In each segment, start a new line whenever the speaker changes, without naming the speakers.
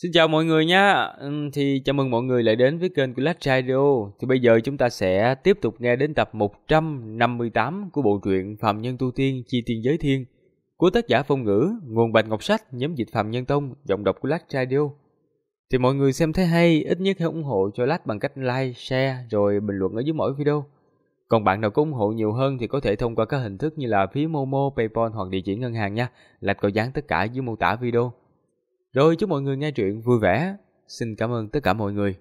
Xin chào mọi người nha. Thì chào mừng mọi người lại đến với kênh của Lách Radio. Thì bây giờ chúng ta sẽ tiếp tục nghe đến tập 158 của bộ truyện Phàm Nhân Tu Tiên Chi Tiên Giới Thiên của tác giả Phong Ngữ, nguồn Bạch Ngọc Sách, nhóm dịch Phàm Nhân Tông, giọng đọc của Lách Radio. Thì mọi người xem thấy hay, ít nhất hãy ủng hộ cho Lách bằng cách like, share rồi bình luận ở dưới mỗi video. Còn bạn nào có ủng hộ nhiều hơn thì có thể thông qua các hình thức như là phí Momo, PayPal hoặc địa chỉ ngân hàng nha. Lách có dán tất cả dưới mô tả video. Rồi chúc mọi người nghe truyện vui vẻ. Xin cảm ơn tất cả mọi người.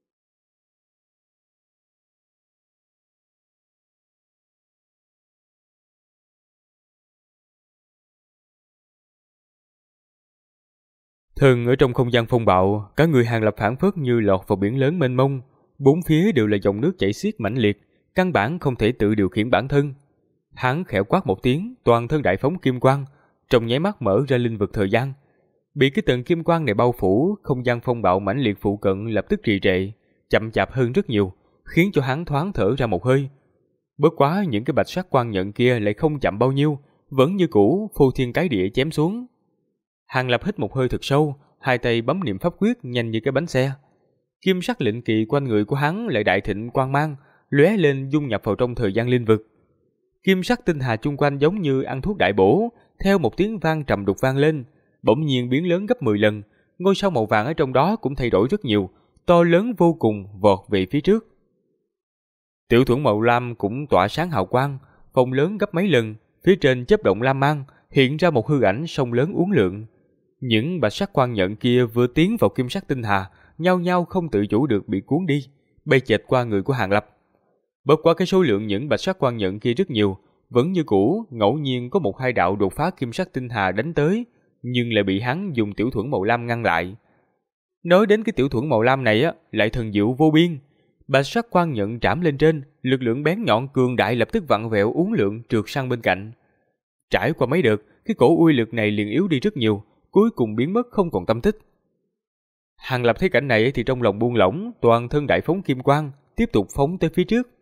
Thường ở trong không gian phong bạo, cả người Hàng Lập phảng phất như lọt vào biển lớn mênh mông, bốn phía đều là dòng nước chảy xiết mãnh liệt, căn bản không thể tự điều khiển bản thân. Hắn khẽ quát một tiếng, toàn thân đại phóng kim quang, trong nháy mắt mở ra linh vực thời gian. Bị cái tầng kim quang này bao phủ, không gian phong bạo mãnh liệt phụ cận lập tức trì trệ, chậm chạp hơn rất nhiều, khiến cho hắn thoáng thở ra một hơi. Bất quá những cái bạch sắc quang nhận kia lại không chậm bao nhiêu, vẫn như cũ phô thiên cái địa chém xuống. Hàng Lập hít một hơi thật sâu, hai tay bấm niệm pháp quyết nhanh như cái bánh xe. Kim sắc lệnh kỳ quanh người của hắn lại đại thịnh quang mang, lóe lên dung nhập vào trong thời gian linh vực. Kim sắc tinh hà chung quanh giống như ăn thuốc đại bổ, theo một tiếng vang trầm đục vang lên, bỗng nhiên biến lớn gấp 10 lần, ngôi sao màu vàng ở trong đó cũng thay đổi rất nhiều, to lớn vô cùng vọt về phía trước. Tiểu thuẫn màu lam cũng tỏa sáng hào quang, phồng lớn gấp mấy lần, phía trên chớp động lam mang, hiện ra một hư ảnh sông lớn uốn lượn. Những bạch sắc quang nhận kia vừa tiến vào kim sắc tinh hà, nhao nhao không tự chủ được bị cuốn đi, bay chệch qua người của Hàng Lập. Bất quá cái số lượng những bạch sắc quang nhận kia rất nhiều, vẫn như cũ, ngẫu nhiên có một hai đạo đột phá kim sắc tinh hà đánh tới, nhưng lại bị hắn dùng tiểu thuẫn màu lam ngăn lại. Nói đến cái tiểu thuẫn màu lam này á, lại thần diệu vô biên. Bạch sắc quang nhận trảm lên trên, lực lượng bén nhọn cường đại lập tức vặn vẹo uốn lượn trượt sang bên cạnh. Trải qua mấy đợt, cái cổ uy lực này liền yếu đi rất nhiều, cuối cùng biến mất không còn tâm tích. Hàng Lập thấy cảnh này thì trong lòng buông lỏng, toàn thân đại phóng kim quang, tiếp tục phóng tới phía trước.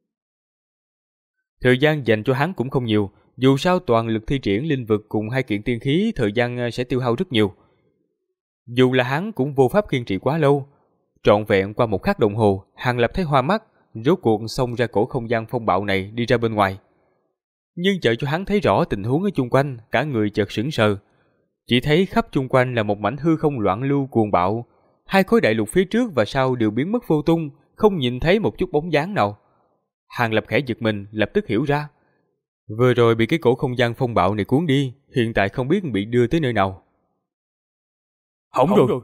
Thời gian dành cho hắn cũng không nhiều, dù sao toàn lực thi triển linh vực cùng hai kiện tiên khí thời gian sẽ tiêu hao rất nhiều. Dù là hắn cũng vô pháp kiên trì quá lâu. Trọn vẹn qua một khắc đồng hồ, Hàng Lập thấy hoa mắt, rốt cuộc xông ra cổ không gian phong bạo này đi ra bên ngoài. Nhưng chờ cho hắn thấy rõ tình huống ở chung quanh, cả người chợt sững sờ. Chỉ thấy khắp chung quanh là một mảnh hư không loạn lưu cuồng bạo. Hai khối đại lục phía trước và sau đều biến mất vô tung, không nhìn thấy một chút bóng dáng nào. Hàng Lập khẽ giật mình, lập tức hiểu ra. Vừa rồi bị cái cổ không gian phong bạo này cuốn đi, hiện tại không biết bị đưa tới nơi nào. Hỏng rồi.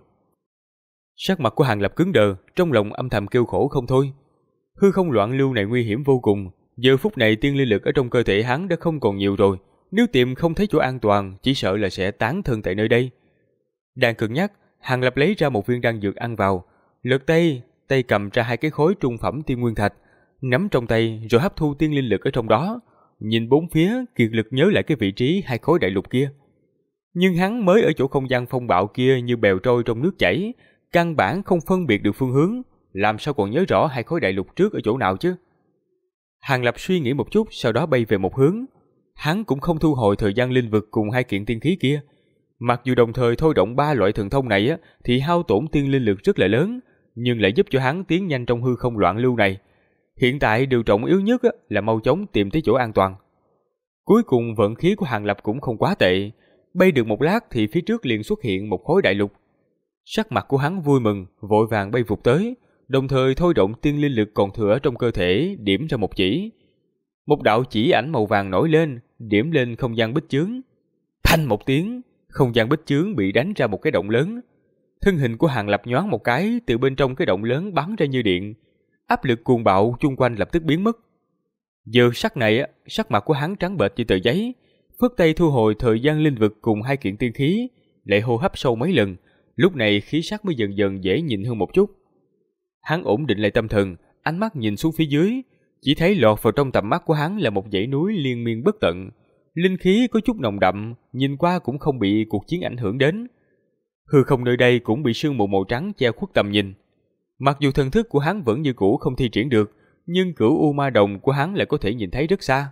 Sắc mặt của Hàng Lập cứng đờ, trong lòng âm thầm kêu khổ không thôi. Hư không loạn lưu này nguy hiểm vô cùng, giờ phút này tiên linh lực ở trong cơ thể hắn đã không còn nhiều rồi, nếu tìm không thấy chỗ an toàn, chỉ sợ là sẽ tán thân tại nơi đây. Đang cân nhắc, Hàng Lập lấy ra một viên đan dược ăn vào, lật tay cầm ra hai cái khối trung phẩm tiên nguyên thạch, nắm trong tay rồi hấp thu tiên linh lực ở trong đó. Nhìn bốn phía, kiệt lực nhớ lại cái vị trí hai khối đại lục kia. Nhưng hắn mới ở chỗ không gian phong bạo kia như bèo trôi trong nước chảy, căn bản không phân biệt được phương hướng, làm sao còn nhớ rõ hai khối đại lục trước ở chỗ nào chứ. Hàng Lập suy nghĩ một chút, sau đó bay về một hướng. Hắn cũng không thu hồi thời gian linh vực cùng hai kiện tiên khí kia. Mặc dù đồng thời thôi động ba loại thần thông này á, thì hao tổn tiên linh lực rất là lớn, nhưng lại giúp cho hắn tiến nhanh trong hư không loạn lưu này. Hiện tại điều trọng yếu nhất là mau chóng tìm tới chỗ an toàn. Cuối cùng vận khí của Hàng Lập cũng không quá tệ, bay được một lát thì phía trước liền xuất hiện một khối đại lục. Sắc mặt của hắn vui mừng, vội vàng bay vụt tới, đồng thời thôi động tiên linh lực còn thừa trong cơ thể, điểm ra một chỉ. Một đạo chỉ ảnh màu vàng nổi lên, điểm lên không gian bích chướng. Thanh một tiếng, không gian bích chướng bị đánh ra một cái động lớn. Thân hình của Hàng Lập nhoáng một cái, từ bên trong cái động lớn bắn ra như điện. Áp lực cuồng bạo chung quanh lập tức biến mất. Giờ sắc này, sắc mặt của hắn trắng bệch như tờ giấy, phất tay thu hồi thời gian linh vực cùng hai kiện tiên khí, lại hô hấp sâu mấy lần, lúc này khí sắc mới dần dần dễ nhìn hơn một chút. Hắn ổn định lại tâm thần, ánh mắt nhìn xuống phía dưới, chỉ thấy lọt vào trong tầm mắt của hắn là một dãy núi liên miên bất tận, linh khí có chút nồng đậm, nhìn qua cũng không bị cuộc chiến ảnh hưởng đến. Hư không nơi đây cũng bị sương mù màu trắng che khuất tầm nhìn. Mặc dù thần thức của hắn vẫn như cũ không thi triển được, nhưng cửu u ma đồng của hắn lại có thể nhìn thấy rất xa.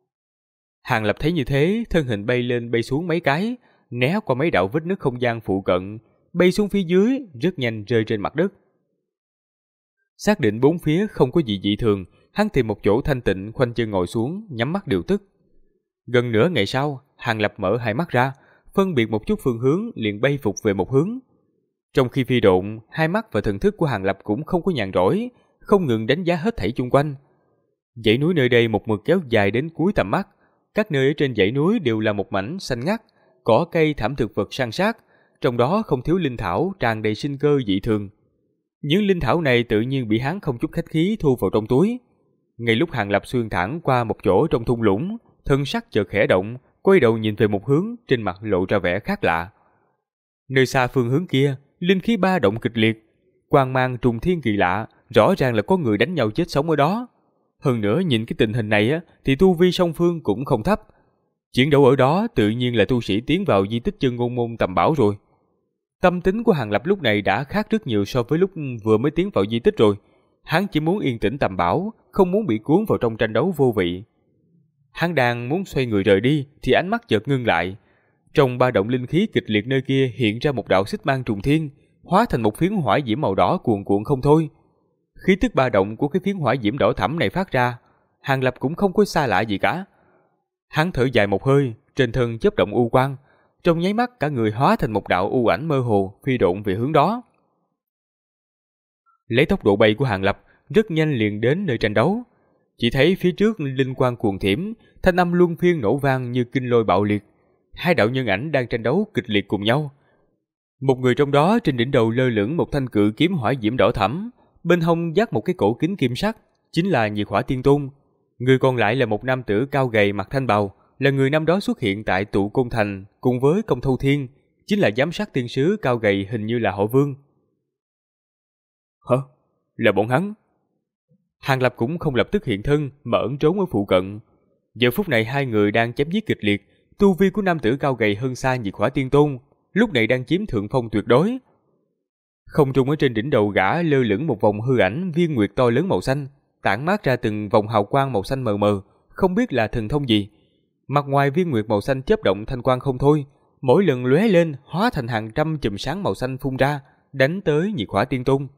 Hàng Lập thấy như thế, thân hình bay lên bay xuống mấy cái, né qua mấy đạo vết nứt không gian phụ cận, bay xuống phía dưới, rất nhanh rơi trên mặt đất. Xác định bốn phía không có gì dị thường, hắn tìm một chỗ thanh tịnh khoanh chân ngồi xuống, nhắm mắt điều tức. Gần nửa ngày sau, Hàng Lập mở hai mắt ra, phân biệt một chút phương hướng liền bay phục về một hướng. Trong khi phi độn, hai mắt và thần thức của Hàng Lập cũng không có nhàn rỗi, không ngừng đánh giá hết thảy chung quanh. Dãy núi nơi đây một mực kéo dài đến cuối tầm mắt, các nơi ở trên dãy núi đều là một mảnh xanh ngắt, cỏ cây thảm thực vật san sát, trong đó không thiếu linh thảo tràn đầy sinh cơ dị thường. Những linh thảo này tự nhiên bị hắn không chút khách khí thu vào trong túi. Ngay lúc Hàng Lập xuyên thẳng qua một chỗ trong thung lũng, thân sắc chợt khẽ động, quay đầu nhìn về một hướng, trên mặt lộ ra vẻ khác lạ. Nơi xa phương hướng kia, linh khí ba động kịch liệt, quang mang trùng thiên kỳ lạ, rõ ràng là có người đánh nhau chết sống ở đó. Hơn nữa nhìn cái tình hình này thì tu vi song phương cũng không thấp. Chiến đấu ở đó tự nhiên là tu sĩ tiến vào di tích Chân Ngôn Môn tầm bảo rồi. Tâm tính của Hàng Lập lúc này đã khác rất nhiều so với lúc vừa mới tiến vào di tích rồi. Hắn chỉ muốn yên tĩnh tầm bảo, không muốn bị cuốn vào trong tranh đấu vô vị. Hắn đang muốn xoay người rời đi thì ánh mắt chợt ngưng lại. Trong ba động linh khí kịch liệt nơi kia hiện ra một đạo xích mang trùng thiên, hóa thành một phiến hỏa diễm màu đỏ cuồn cuộn không thôi. Khí tức ba động của cái phiến hỏa diễm đỏ thẫm này phát ra, Hàng Lập cũng không có xa lạ gì cả. Hắn thở dài một hơi, trên thân chớp động u quang, trong nháy mắt cả người hóa thành một đạo u ảnh mơ hồ phi độn về hướng đó. Lấy tốc độ bay của Hàng Lập, rất nhanh liền đến nơi tranh đấu. Chỉ thấy phía trước linh quang cuồng thiểm, thanh âm luân phiên nổ vang như kinh lôi bạo liệt. Hai đạo nhân ảnh đang tranh đấu kịch liệt cùng nhau. Một người trong đó trên đỉnh đầu lơ lửng một thanh cự kiếm hỏa diễm đỏ thẫm, bên hông dắt một cái cổ kính kim sắc, chính là Nhiệt Hỏa Tiên Tôn. Người còn lại là một nam tử cao gầy mặc thanh bào, là người năm đó xuất hiện tại Tụ Côn Thành cùng với Công Thâu Thiên, chính là giám sát tiên sứ cao gầy hình như là Họ Vương. Hả? Là bọn hắn? Hàng Lập cũng không lập tức hiện thân mà ẩn trốn ở phụ cận. Giờ phút này hai người đang chém giết kịch liệt, tu vi của nam tử cao gầy hơn xa Nhiệt Hỏa Tiên Tôn, lúc này đang chiếm thượng phong tuyệt đối. Không trung ở trên đỉnh đầu gã lơ lửng một vòng hư ảnh viên nguyệt to lớn màu xanh, tản mát ra từng vòng hào quang màu xanh mờ mờ, không biết là thần thông gì. Mặt ngoài viên nguyệt màu xanh chớp động thanh quang không thôi, mỗi lần lóe lên hóa thành hàng trăm chùm sáng màu xanh phun ra, đánh tới Nhiệt Hỏa Tiên Tôn.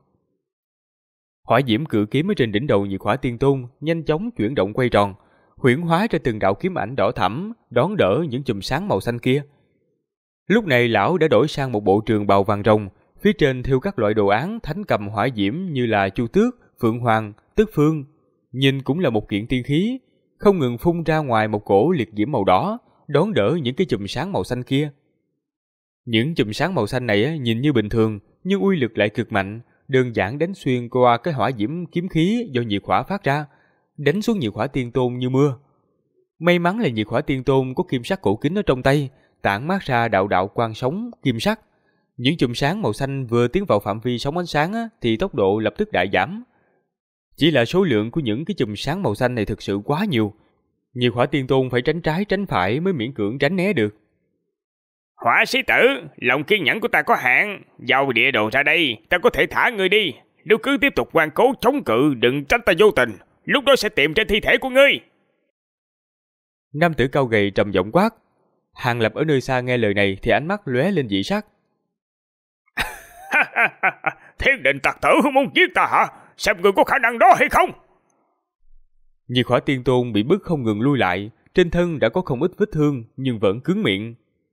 Hỏa diễm cự kiếm ở trên đỉnh đầu Nhiệt Hỏa Tiên Tôn nhanh chóng chuyển động quay tròn, huyễn hóa ra từng đạo kiếm ảnh đỏ thẫm đón đỡ những chùm sáng màu xanh kia. Lúc này lão đã đổi sang một bộ trường bào vàng rồng, phía trên thêu các loại đồ án thánh cầm hỏa diễm như là Chu Tước, Phượng Hoàng, Tức Phương, nhìn cũng là một kiện tiên khí, không ngừng phun ra ngoài một cổ liệt diễm màu đỏ, đón đỡ những cái chùm sáng màu xanh kia. Những chùm sáng màu xanh này nhìn như bình thường, nhưng uy lực lại cực mạnh, đơn giản đánh xuyên qua cái hỏa diễm kiếm khí do Nhiệt Hỏa phát ra, đánh xuống Nhiệt Hỏa Tiên Tôn như mưa. May mắn là Nhiệt Hỏa Tiên Tôn có kim sắc cổ kính ở trong tay, tản mát ra đạo đạo quang sóng kim sắc. Những chùm sáng màu xanh vừa tiến vào phạm vi sóng ánh sáng thì tốc độ lập tức đại giảm. Chỉ là số lượng của những cái chùm sáng màu xanh này thực sự quá nhiều, Nhiệt Hỏa Tiên Tôn phải tránh trái tránh phải mới miễn cưỡng tránh né được.
Hỏa sĩ tử, lòng kiên nhẫn của ta có hạn, giao địa đồ ra đây, ta có thể thả ngươi đi. Nếu cứ tiếp tục ngoan cố chống cự, đừng trách ta vô tình, lúc đó sẽ tìm trên thi thể của ngươi.
Nam tử cao gầy trầm giọng quát. Hàng Lập ở nơi xa nghe lời này thì ánh mắt lóe lên dị sắc.
Thiên Định Tặc Tử muốn giết ta hả? Xem người có khả năng đó hay không?
Nhiệt Hỏa Tiên Tôn bị bức không ngừng lui lại, trên thân đã có không ít vết thương nhưng vẫn cứng miệng.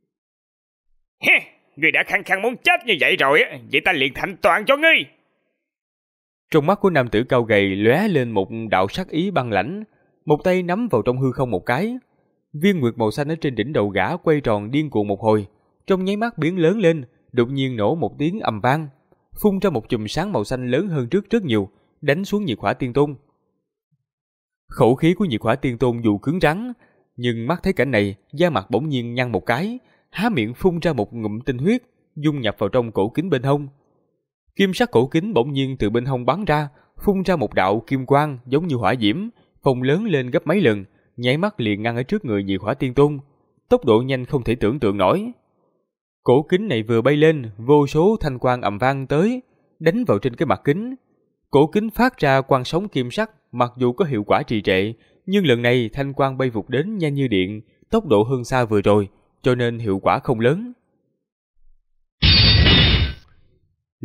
Ngươi đã khăng khăng muốn chết như vậy rồi, vậy ta liền thành toàn cho ngươi.
Trong mắt của nam tử cao gầy lóe lên một đạo sắc ý băng lãnh, một tay nắm vào trong hư không một cái. Viên nguyệt màu xanh ở trên đỉnh đầu gã quay tròn điên cuồng một hồi, trong nháy mắt biến lớn lên, đột nhiên nổ một tiếng ầm vang, phun ra một chùm sáng màu xanh lớn hơn trước rất nhiều, đánh xuống Nhiệt Hỏa Tiên Tôn. Khẩu khí của Nhiệt Hỏa Tiên Tôn dù cứng rắn, nhưng mắt thấy cảnh này, da mặt bỗng nhiên nhăn một cái, há miệng phun ra một ngụm tinh huyết, dung nhập vào trong cổ kính bên hông. Kim sắc cổ kính bỗng nhiên từ bên hông bắn ra, phun ra một đạo kim quang giống như hỏa diễm, phồng lớn lên gấp mấy lần, nháy mắt liền ngăn ở trước người Nhiệt Hỏa Tiên Tôn, tốc độ nhanh không thể tưởng tượng nổi. Cổ kính này vừa bay lên, vô số thanh quang ầm vang tới, đánh vào trên cái mặt kính. Cổ kính phát ra quang sóng kim sắc, mặc dù có hiệu quả trì trệ, nhưng lần này thanh quang bay vụt đến nhanh như điện, tốc độ hơn xa vừa rồi, cho nên hiệu quả không lớn.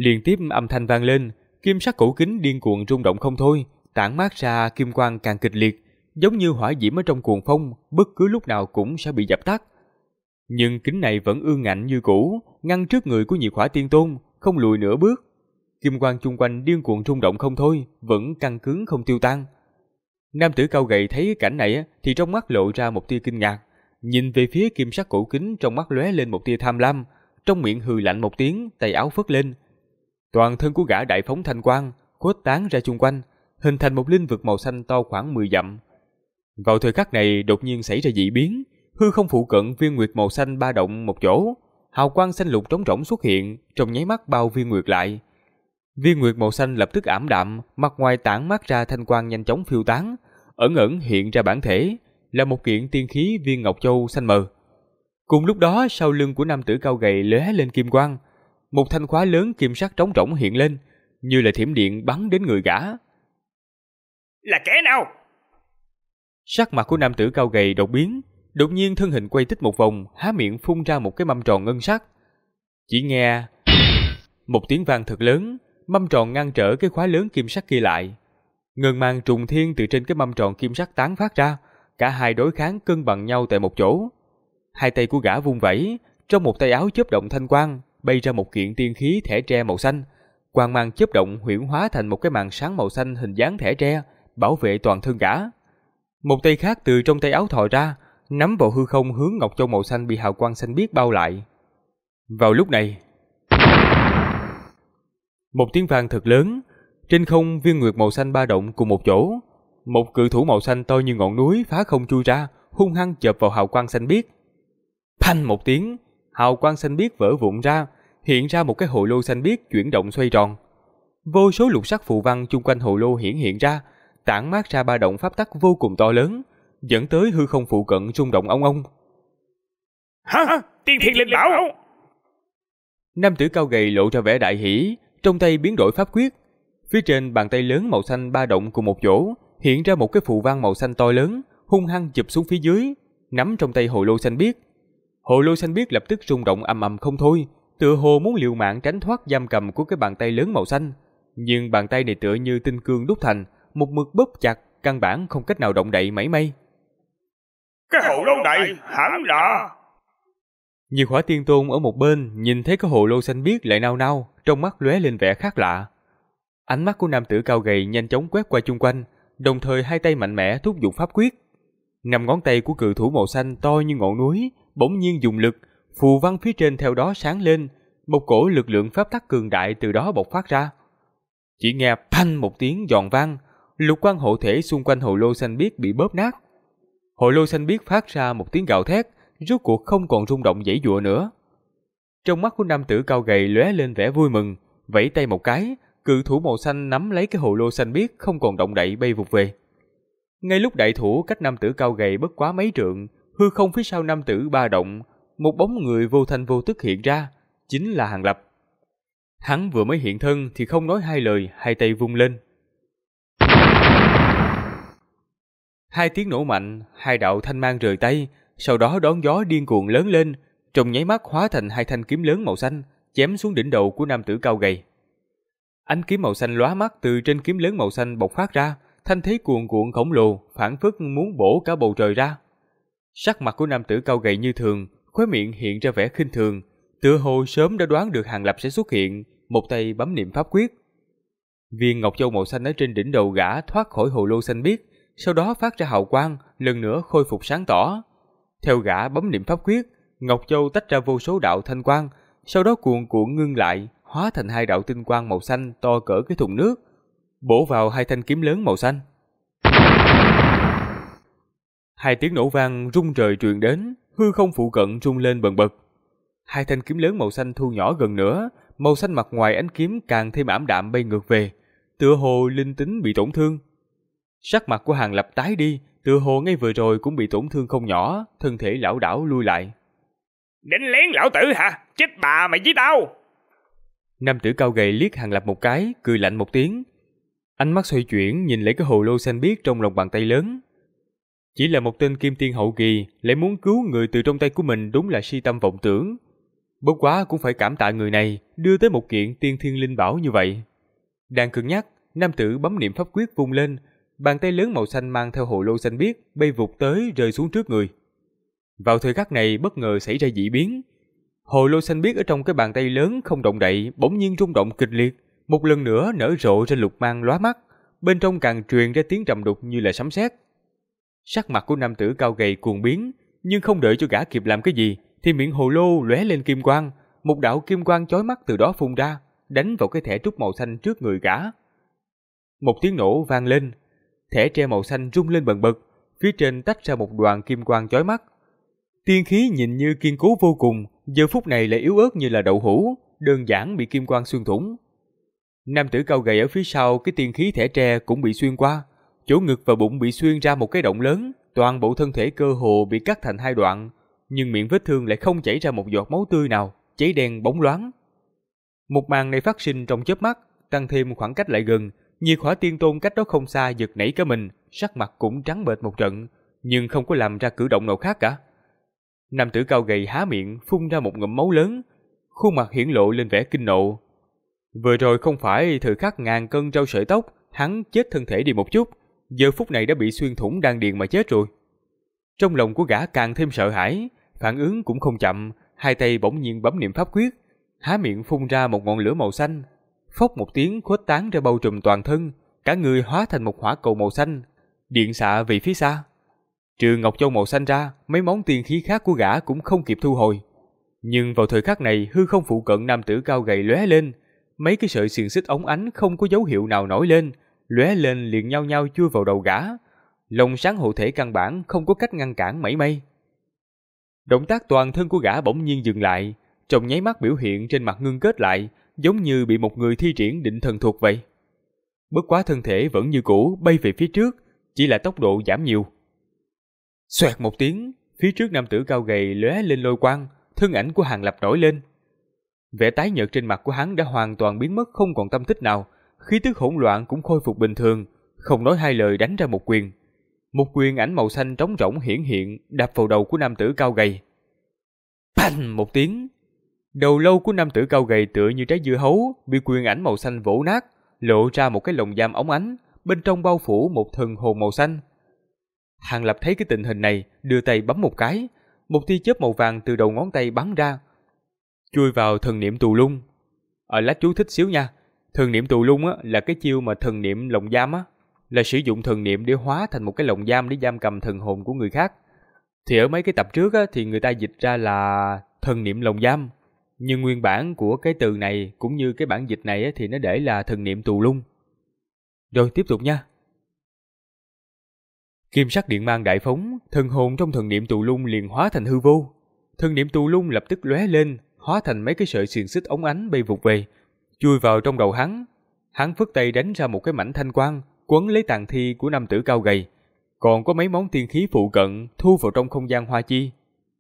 Liên tiếp âm thanh vang lên, kim sắc cổ kính điên cuồng rung động không thôi, tản mát ra kim quang càng kịch liệt, giống như hỏa diễm ở trong cuồng phong, bất cứ lúc nào cũng sẽ bị dập tắt. Nhưng kính này vẫn ương ngạnh như cũ, ngăn trước người của Nhiệt Hỏa Tiên Tôn, không lùi nửa bước. Kim quang chung quanh điên cuồng rung động không thôi, vẫn căng cứng không tiêu tan. Nam tử cao gầy thấy cảnh này thì trong mắt lộ ra một tia kinh ngạc, nhìn về phía kim sắc cổ kính, trong mắt lóe lên một tia tham lam, trong miệng hừ lạnh một tiếng, tay áo phất lên. Toàn thân của gã đại phóng thanh quang, khuếch tán ra chung quanh, hình thành một linh vực màu xanh to khoảng 10 dặm. Vào thời khắc này đột nhiên xảy ra dị biến, hư không phụ cận viên nguyệt màu xanh ba động một chỗ, hào quang xanh lục trống rỗng xuất hiện, trong nháy mắt bao viên nguyệt lại. Viên nguyệt màu xanh lập tức ảm đạm, mặt ngoài tản mát ra thanh quang nhanh chóng phiêu tán, ẩn ẩn hiện ra bản thể, là một kiện tiên khí viên ngọc châu xanh mờ. Cùng lúc đó, sau lưng của nam tử cao gầy lóe lên kim quang, một thanh khóa lớn kim sắc trống rỗng hiện lên, như là thiểm điện bắn đến người gã.
Là kẻ nào?
Sắc mặt của nam tử cao gầy đột biến, đột nhiên thân hình quay tích một vòng, há miệng phun ra một cái mâm tròn ngân sắc. Chỉ nghe một tiếng vang thật lớn, mâm tròn ngăn trở cái khóa lớn kim sắc kia lại. Ngân mang trùng thiên từ trên cái mâm tròn kim sắc tán phát ra, cả hai đối kháng cân bằng nhau tại một chỗ. Hai tay của gã vung vẩy, trong một tay áo chớp động thanh quang, bay ra một kiện tiên khí thẻ tre màu xanh. Quang mang chớp động huyễn hóa thành một cái màn sáng màu xanh hình dáng thẻ tre, bảo vệ toàn thân gã. Một tay khác từ trong tay áo thò ra, nắm vào hư không hướng ngọc châu màu xanh bị hào quang xanh biếc bao lại. Vào lúc này, một tiếng vang thật lớn, trên không viên nguyệt màu xanh ba động cùng một chỗ, một cự thủ màu xanh to như ngọn núi phá không chui ra, hung hăng chộp vào hào quang xanh biếc. Phanh một tiếng, hào quang xanh biếc vỡ vụn ra, hiện ra một cái hồ lô xanh biếc chuyển động xoay tròn. Vô số lục sắc phù văn chung quanh hồ lô hiện ra, tản mát ra ba động pháp tắc vô cùng to lớn, dẫn tới hư không phụ cận rung động ong ong.
Hả? Tiên thiên linh bảo?
Nam tử cao gầy lộ ra vẻ đại hỉ, trong tay biến đổi pháp quyết. Phía trên bàn tay lớn màu xanh ba động cùng một chỗ, hiện ra một cái phù văn màu xanh to lớn, hung hăng chụp xuống phía dưới, nắm trong tay hồ lô xanh biếc. Hồ lô xanh biếc lập tức rung động ầm ầm không thôi, tựa hồ muốn liều mạng tránh thoát giam cầm của cái bàn tay lớn màu xanh. Nhưng bàn tay này tựa như tinh cương đúc thành, một mực bóp chặt, căn bản không cách nào động đậy mảy may.
Cái hồ lô này hẳn là...
Nhiệt Hỏa Tiên Tôn ở một bên nhìn thấy cái hồ lô xanh biếc lại nao nao, trong mắt lóe lên vẻ khác lạ. Ánh mắt của nam tử cao gầy nhanh chóng quét qua chung quanh, đồng thời hai tay mạnh mẽ thúc giục pháp quyết. 5 ngón tay của cự thủ màu xanh to như ngọn núi bỗng nhiên dùng lực, phù văn phía trên theo đó sáng lên, một cổ lực lượng pháp tắc cường đại từ đó bộc phát ra. Chỉ nghe phanh một tiếng giòn vang, lục quang hộ thể xung quanh hồ lô xanh biếc bị bóp nát. Hồ lô xanh biếc phát ra một tiếng gào thét, rốt cuộc không còn rung động giãy giụa nữa. Trong mắt của nam tử cao gầy lóe lên vẻ vui mừng, vẫy tay một cái, cự thủ màu xanh nắm lấy cái hồ lô xanh biếc không còn động đậy bay vụt về. Ngay lúc đại thủ cách nam tử cao gầy bất quá mấy trượng, hư không phía sau nam tử ba động, một bóng người vô thanh vô tức hiện ra, chính là Hàn Lập. Hắn vừa mới hiện thân thì không nói hai lời, hai tay vung lên. Hai tiếng nổ mạnh, hai đạo thanh mang rời tay, sau đó đón gió điên cuồng lớn lên, trong nháy mắt hóa thành hai thanh kiếm lớn màu xanh, chém xuống đỉnh đầu của nam tử cao gầy. Ánh kiếm màu xanh lóa mắt từ trên kiếm lớn màu xanh bộc phát ra, thanh thế cuồn cuộn khổng lồ, phảng phất muốn bổ cả bầu trời ra. Sắc mặt của nam tử cao gầy như thường, khóe miệng hiện ra vẻ khinh thường, tựa hồ sớm đã đoán được Hàn Lập sẽ xuất hiện, một tay bấm niệm pháp quyết. Viên ngọc châu màu xanh ở trên đỉnh đầu gã thoát khỏi hồ lô xanh biếc, sau đó phát ra hào quang, lần nữa khôi phục sáng tỏ. Theo gã bấm niệm pháp quyết, ngọc châu tách ra vô số đạo thanh quang, sau đó cuồn cuộn ngưng lại, hóa thành hai đạo tinh quang màu xanh to cỡ cái thùng nước, bổ vào hai thanh kiếm lớn màu xanh. Hai tiếng nổ vang rung trời truyền đến, hư không phụ cận rung lên bần bật. Hai thanh kiếm lớn màu xanh thu nhỏ gần nữa, màu xanh mặt ngoài ánh kiếm càng thêm ảm đạm bay ngược về, tựa hồ linh tính bị tổn thương. Sắc mặt của Hàn Lập tái đi, tựa hồ ngay vừa rồi cũng bị tổn thương không nhỏ, thân thể lảo đảo lui lại.
Đánh lén lão tử hả? Chết bà mày với tao!
Nam tử cao gầy liếc Hàn Lập một cái, cười lạnh một tiếng. Ánh mắt xoay chuyển nhìn lấy cái hồ lô xanh biếc trong lòng bàn tay lớn. Chỉ là một tên kim tiên hậu kỳ lại muốn cứu người từ trong tay của mình, đúng là si tâm vọng tưởng. Bất quá cũng phải cảm tạ người này đưa tới một kiện tiên thiên linh bảo như vậy. Đang cân nhắc, nam tử bấm niệm pháp quyết vung lên, bàn tay lớn màu xanh mang theo hồ lô xanh biếc bay vụt tới rơi xuống trước người. Vào thời khắc này bất ngờ xảy ra dị biến. Hồ lô xanh biếc ở trong cái bàn tay lớn không động đậy bỗng nhiên rung động kịch liệt, một lần nữa nở rộ ra lục mang lóa mắt, bên trong càng truyền ra tiếng trầm đục như là sấm sét. Sắc mặt của nam tử cao gầy cuồng biến, nhưng không đợi cho gã kịp làm cái gì thì miệng hồ lô lóe lên kim quang, một đạo kim quang chói mắt từ đó phun ra, đánh vào cái thẻ trúc màu xanh trước người gã. Một tiếng nổ vang lên, thẻ tre màu xanh rung lên bần bật, phía trên tách ra một đoàn kim quang chói mắt. Tiên khí nhìn như kiên cố vô cùng, giờ phút này lại yếu ớt như là đậu hũ, đơn giản bị kim quang xuyên thủng. Nam tử cao gầy ở phía sau cái tiên khí thẻ tre cũng bị xuyên qua, chỗ ngực và bụng bị xuyên ra một cái động lớn, toàn bộ thân thể cơ hồ bị cắt thành hai đoạn, nhưng miệng vết thương lại không chảy ra một giọt máu tươi nào, cháy đen bóng loáng. Một màn này phát sinh trong chớp mắt, tăng thêm khoảng cách lại gần, Nhiệt Hỏa Tiên Tôn cách đó không xa giật nảy cả mình, sắc mặt cũng trắng bệch một trận, nhưng không có làm ra cử động nào khác cả. Nam tử cao gầy há miệng phun ra một ngụm máu lớn, khuôn mặt hiển lộ lên vẻ kinh nộ. Vừa rồi không phải thời khắc ngàn cân treo sợi tóc, hắn chết thân thể đi một chút, giờ phút này đã bị xuyên thủng đan điền mà chết rồi. Trong lòng của gã càng thêm sợ hãi, phản ứng cũng không chậm, hai tay bỗng nhiên bấm niệm pháp quyết, há miệng phun ra một ngọn lửa màu xanh, phốc một tiếng khuếch tán ra bao trùm toàn thân, cả người hóa thành một hỏa cầu màu xanh, điện xạ về phía xa. Trừ ngọc châu màu xanh ra, mấy món tiên khí khác của gã cũng không kịp thu hồi. Nhưng vào thời khắc này, hư không phụ cận nam tử cao gầy lóe lên, mấy cái sợi xiềng xích óng ánh không có dấu hiệu nào nổi lên, lóe lên liền nhau nhau chui vào đầu gã. Lồng sáng hộ thể căn bản không có cách ngăn cản mảy may. Động tác toàn thân của gã bỗng nhiên dừng lại, trong nháy mắt biểu hiện trên mặt ngưng kết lại, giống như bị một người thi triển định thần thuật vậy. Bất quá thân thể vẫn như cũ bay về phía trước, chỉ là tốc độ giảm nhiều. Xoẹt một tiếng, phía trước nam tử cao gầy lóe lên lôi quang, thân ảnh của Hàng Lập nổi lên. Vẻ tái nhợt trên mặt của hắn đã hoàn toàn biến mất không còn tâm tích nào, khí tức hỗn loạn cũng khôi phục bình thường, không nói hai lời đánh ra một quyền. Một quyền ảnh màu xanh trống rỗng hiển hiện đập vào đầu của nam tử cao gầy. Phanh một tiếng, đầu lâu của nam tử cao gầy tựa như trái dưa hấu bị quyền ảnh màu xanh vỗ nát, lộ ra một cái lồng giam óng ánh, bên trong bao phủ một thần hồn màu xanh. Hàng Lập thấy cái tình hình này, đưa tay bấm một cái, một tia chớp màu vàng từ đầu ngón tay bắn ra, chui vào thần niệm tù lung. Ở lát chú thích xíu nha, thần niệm tù lung á là cái chiêu mà thần niệm lồng giam á, là sử dụng thần niệm để hóa thành một cái lồng giam để giam cầm thần hồn của người khác. Thì ở mấy cái tập trước á thì người ta dịch ra là thần niệm lồng giam, nhưng nguyên bản của cái từ này cũng như cái bản dịch này á thì nó để là thần niệm tù lung. Rồi tiếp tục nha. Kim sắc điện mang đại phóng, thần hồn trong thần niệm tù lung liền hóa thành hư vô. Thần niệm tù lung lập tức lóe lên, hóa thành mấy cái sợi xiềng xích óng ánh bay vụt về, chui vào trong đầu hắn. Hắn phất tay đánh ra một cái mảnh thanh quang, quấn lấy tàn thi của nam tử cao gầy, còn có mấy món tiên khí phụ cận thu vào trong không gian hoa chi.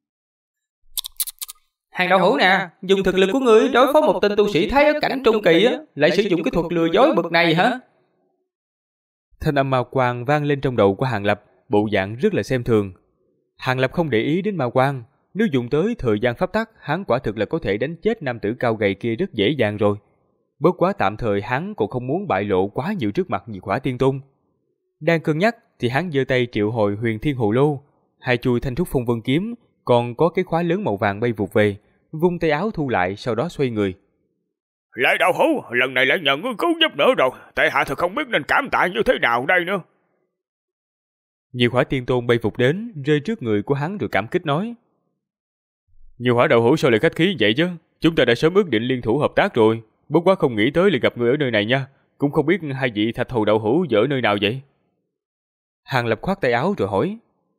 Hàng đạo hữu nè, dùng thực lực của ngươi đối phó một tên tu sĩ thái ở cảnh trung kỳ á, lại sử dụng cái thuật lừa dối bậc này hả?
Thanh âm ma quang vang lên trong đầu của Hàng Lập, bộ dạng rất là xem thường. Hàng Lập không để ý đến ma quang, nếu dùng tới thời gian pháp tắc, hắn quả thực là có thể đánh chết nam tử cao gầy kia rất dễ dàng rồi. Bất quá tạm thời hắn còn không muốn bại lộ quá nhiều trước mặt Nhiệt Hỏa Tiên Tôn. Đang cân nhắc thì hắn giơ tay triệu hồi Huyền Thiên Hồ Lô, hai chuôi Thanh Trúc Phong Vân kiếm, còn có cái khóa lớn màu vàng bay vụt về, vung tay áo thu lại, sau đó xoay người.
Lại đạo hữu, lần này lại nhờ ngươi cứu giúp nữa rồi, tại hạ thật không biết nên cảm tạ như thế nào đây nữa.
Nhiệt Hỏa Tiên Tôn bay vụt đến, rơi trước người của hắn rồi cảm kích nói: Nhiệt Hỏa đạo hữu sao lại khách khí vậy chứ? Chúng ta đã sớm ước định liên thủ hợp tác rồi, bất quá không nghĩ tới lại gặp người ở nơi này nha, cũng không biết hai vị Thạch Hầu đạo hữu ở nơi nào vậy? Hàng Lập khoát tay áo rồi hỏi: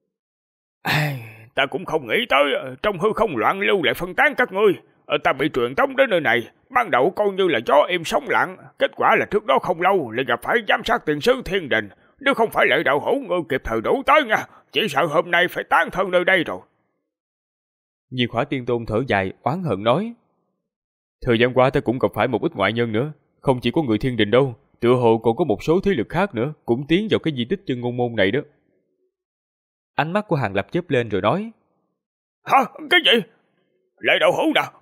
Ta cũng không nghĩ tới trong hư không loạn lưu lại phân tán các ngươi. Ta bị truyền tống đến nơi này, ban đầu coi như là gió êm sóng lặng, kết quả là trước đó không lâu lại gặp phải giám sát tiền sứ Thiên Đình. Nếu không phải Lệ đạo hữu ngươi kịp thời đủ tới nha, chỉ sợ hôm nay phải tán thân nơi đây rồi.
Nhiệt Hỏa Tiên Tôn thở dài oán hận nói: Thời gian qua ta cũng gặp phải một ít ngoại nhân nữa, không chỉ có người Thiên Đình đâu, tựa hồ còn có một số thế lực khác nữa cũng tiến vào cái di tích Chân Ngôn Môn này đó. Ánh mắt của Hàng Lập chớp lên rồi nói:
Hả? Cái gì? Lệ đạo hữu nè,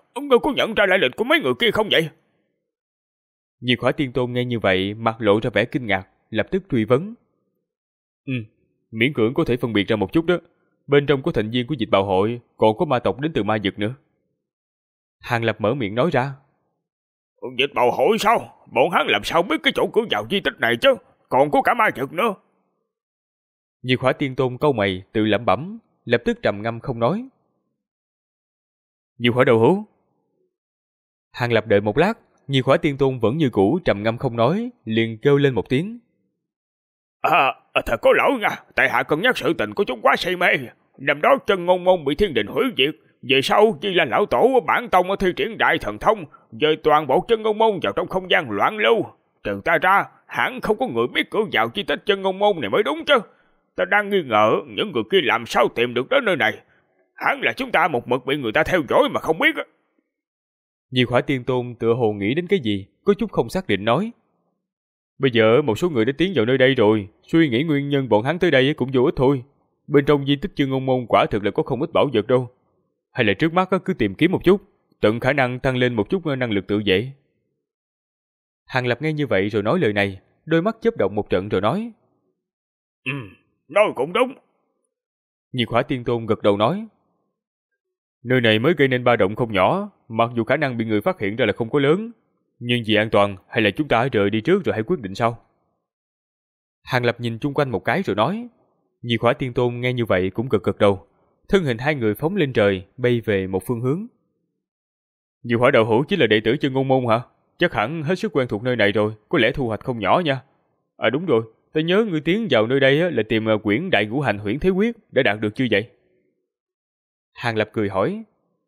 Ngươi có nhận ra lại lịch của mấy người kia không vậy?
Diệt Hỏa Tiên Tôn nghe như vậy, mặt lộ ra vẻ kinh ngạc, lập tức truy vấn. Miễn cưỡng có thể phân biệt ra một chút đó. Bên trong có thành viên của Dịch Bào Hội, còn có ma tộc đến từ ma vực nữa. Hàng Lập mở miệng nói ra.
Dịch Bào Hội sao? Bọn hắn làm sao biết cái chỗ cửa vào di tích này chứ? Còn có cả ma vực nữa.
Diệt Hỏa Tiên Tôn cau mày, tự lẩm bẩm, lập tức trầm ngâm không nói. Diệt Hỏa Đầu Hữu. Hàng Lập đợi một lát, Diệt Hỏa Tiên Tôn vẫn như cũ trầm ngâm không nói, liền kêu lên một tiếng.
Thật có lỗi nha, tại hạ cân nhắc sự tình có chút quá say mê. Năm đó Chân Ngôn Môn bị thiên đình hủy diệt, về sau chỉ là lão tổ bản tông thi triển đại thần thông, dời toàn bộ Chân Ngôn Môn vào trong không gian loạn lưu. Trừ ta ra, hẳn không có người biết cửa vào di tích Chân Ngôn Môn này mới đúng chứ. Ta đang nghi ngờ những người kia làm sao tìm được đến nơi này. Hẳn là chúng ta một mực bị người ta theo dõi mà không biết.
Diệt Hỏa Tiên Tôn tựa hồ nghĩ đến cái gì, có chút không xác định nói. Bây giờ một số người đã tiến vào nơi đây rồi, suy nghĩ nguyên nhân bọn hắn tới đây cũng vô ích thôi. Bên trong di tích Chân Ngôn Môn quả thực là có không ít bảo vật đâu. Hay là trước mắt cứ tìm kiếm một chút, tận khả năng tăng lên một chút năng lực tự vệ. Hàng Lập nghe như vậy rồi nói lời này, đôi mắt chớp động một trận rồi nói.
Nói cũng đúng.
Diệt Hỏa Tiên Tôn gật đầu nói. Nơi này mới gây nên ba động không nhỏ, mặc dù khả năng bị người phát hiện ra là không có lớn, nhưng vì an toàn hay là chúng ta rời đi trước rồi hãy quyết định sau. Hàng Lập nhìn chung quanh một cái rồi nói. Diệt Hỏa Tiên Tôn nghe như vậy cũng gật gật đầu, thân hình hai người phóng lên trời, bay về một phương hướng. Diệt Hỏa Đạo Hữu chính là đệ tử Chân Ngôn Môn hả? Chắc hẳn hết sức quen thuộc nơi này rồi, có lẽ thu hoạch không nhỏ nha. Đúng rồi, ta nhớ ngươi tiến vào nơi đây là tìm quyển Đại Ngũ Hành Huyễn Thế Quyết, đã đạt được chưa vậy? Hàng Lập cười hỏi.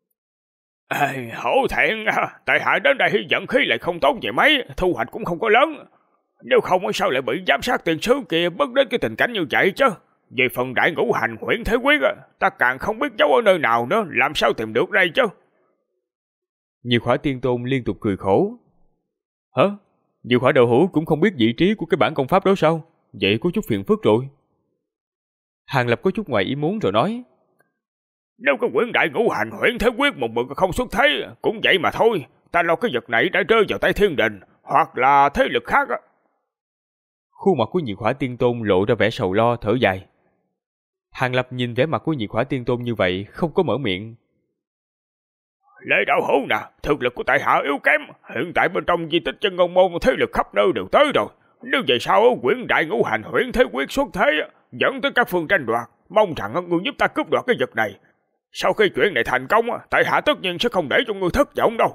Hổ thẹn, tại hạ đến đây vận khí lại không tốt vậy mấy, thu hoạch cũng không có lớn. Nếu không sao lại bị giám sát tiền sứ kia bước đến cái tình cảnh như vậy chứ. Về phần Đại Ngũ Hành Huyễn Thế Quyết, ta càng không biết giấu ở nơi nào nữa, làm sao tìm được đây chứ.
Diệt Hỏa Tiên Tôn liên tục cười khổ. Hả? Diệt Hỏa Đạo Hữu cũng không biết vị trí của cái bản công pháp đó sao? Vậy có chút phiền phức rồi. Hàng Lập có chút ngoài ý muốn rồi nói.
Nếu cái quyển Đại Ngũ Hành Huyễn Thế Quyết một mực không xuất thế, cũng vậy mà thôi. Ta lo cái vật này đã rơi vào tay thiên đình, hoặc là thế lực khác.
Khuôn mặt của Diệt Hỏa Tiên Tôn lộ ra vẻ sầu lo, thở dài. Hàng Lập nhìn vẻ mặt của Diệt Hỏa Tiên Tôn như vậy, không có mở miệng.
Lê Đạo Hữu nè, thực lực của tại hạ yếu kém, hiện tại bên trong di tích Chân Ngôn Môn thế lực khắp nơi đều tới rồi. Nếu về sau quyển Đại Ngũ Hành Huyễn Thế Quyết xuất thế, dẫn tới các phương tranh đoạt, mong rằng ngươi giúp ta cướp đoạt cái vật này. Sau khi chuyện này thành công, tại hạ tất nhiên sẽ không để cho ngươi thất vọng đâu.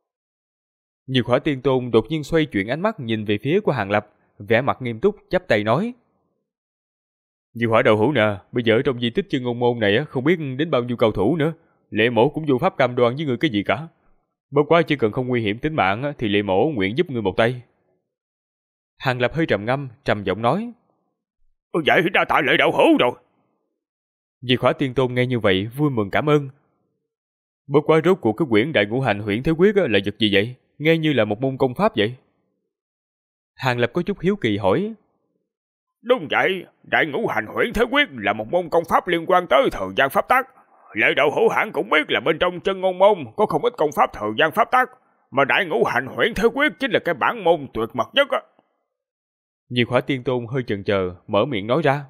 Diệt Hỏa Tiên Tôn đột nhiên xoay chuyển ánh mắt nhìn về phía của Hàng Lập, vẻ mặt nghiêm túc chắp tay nói. Diệt Hỏa Đạo Hữu nè, bây giờ trong di tích Chân Ngôn Môn này không biết đến bao nhiêu cao thủ nữa. Lệ Mổ cũng vô pháp cam đoan với người cái gì cả. Bất quá chỉ cần không nguy hiểm tính mạng thì Lệ Mổ nguyện giúp ngươi một tay. Hàng Lập hơi trầm ngâm, trầm giọng nói.
Vậy đa tạ Lệ Đạo Hữu rồi.
Diệt Hỏa Tiên Tôn nghe như vậy vui mừng cảm ơn. Bất quá rốt cuộc cái quyển Đại Ngũ Hành Huyễn Thế Quyết là vật gì vậy? Nghe như là một môn công pháp vậy. Hàng Lập có chút hiếu kỳ hỏi.
Đúng vậy, Đại Ngũ Hành Huyễn Thế Quyết là một môn công pháp liên quan tới thời gian pháp tắc. Lệ Đạo Hữu hẳn cũng biết là bên trong Chân Ngôn Môn có không ít công pháp thời gian pháp tắc, mà Đại Ngũ Hành Huyễn Thế Quyết chính là cái bản môn tuyệt mật nhất á.
Diệt Hỏa Tiên Tôn hơi chần chờ, mở miệng nói ra.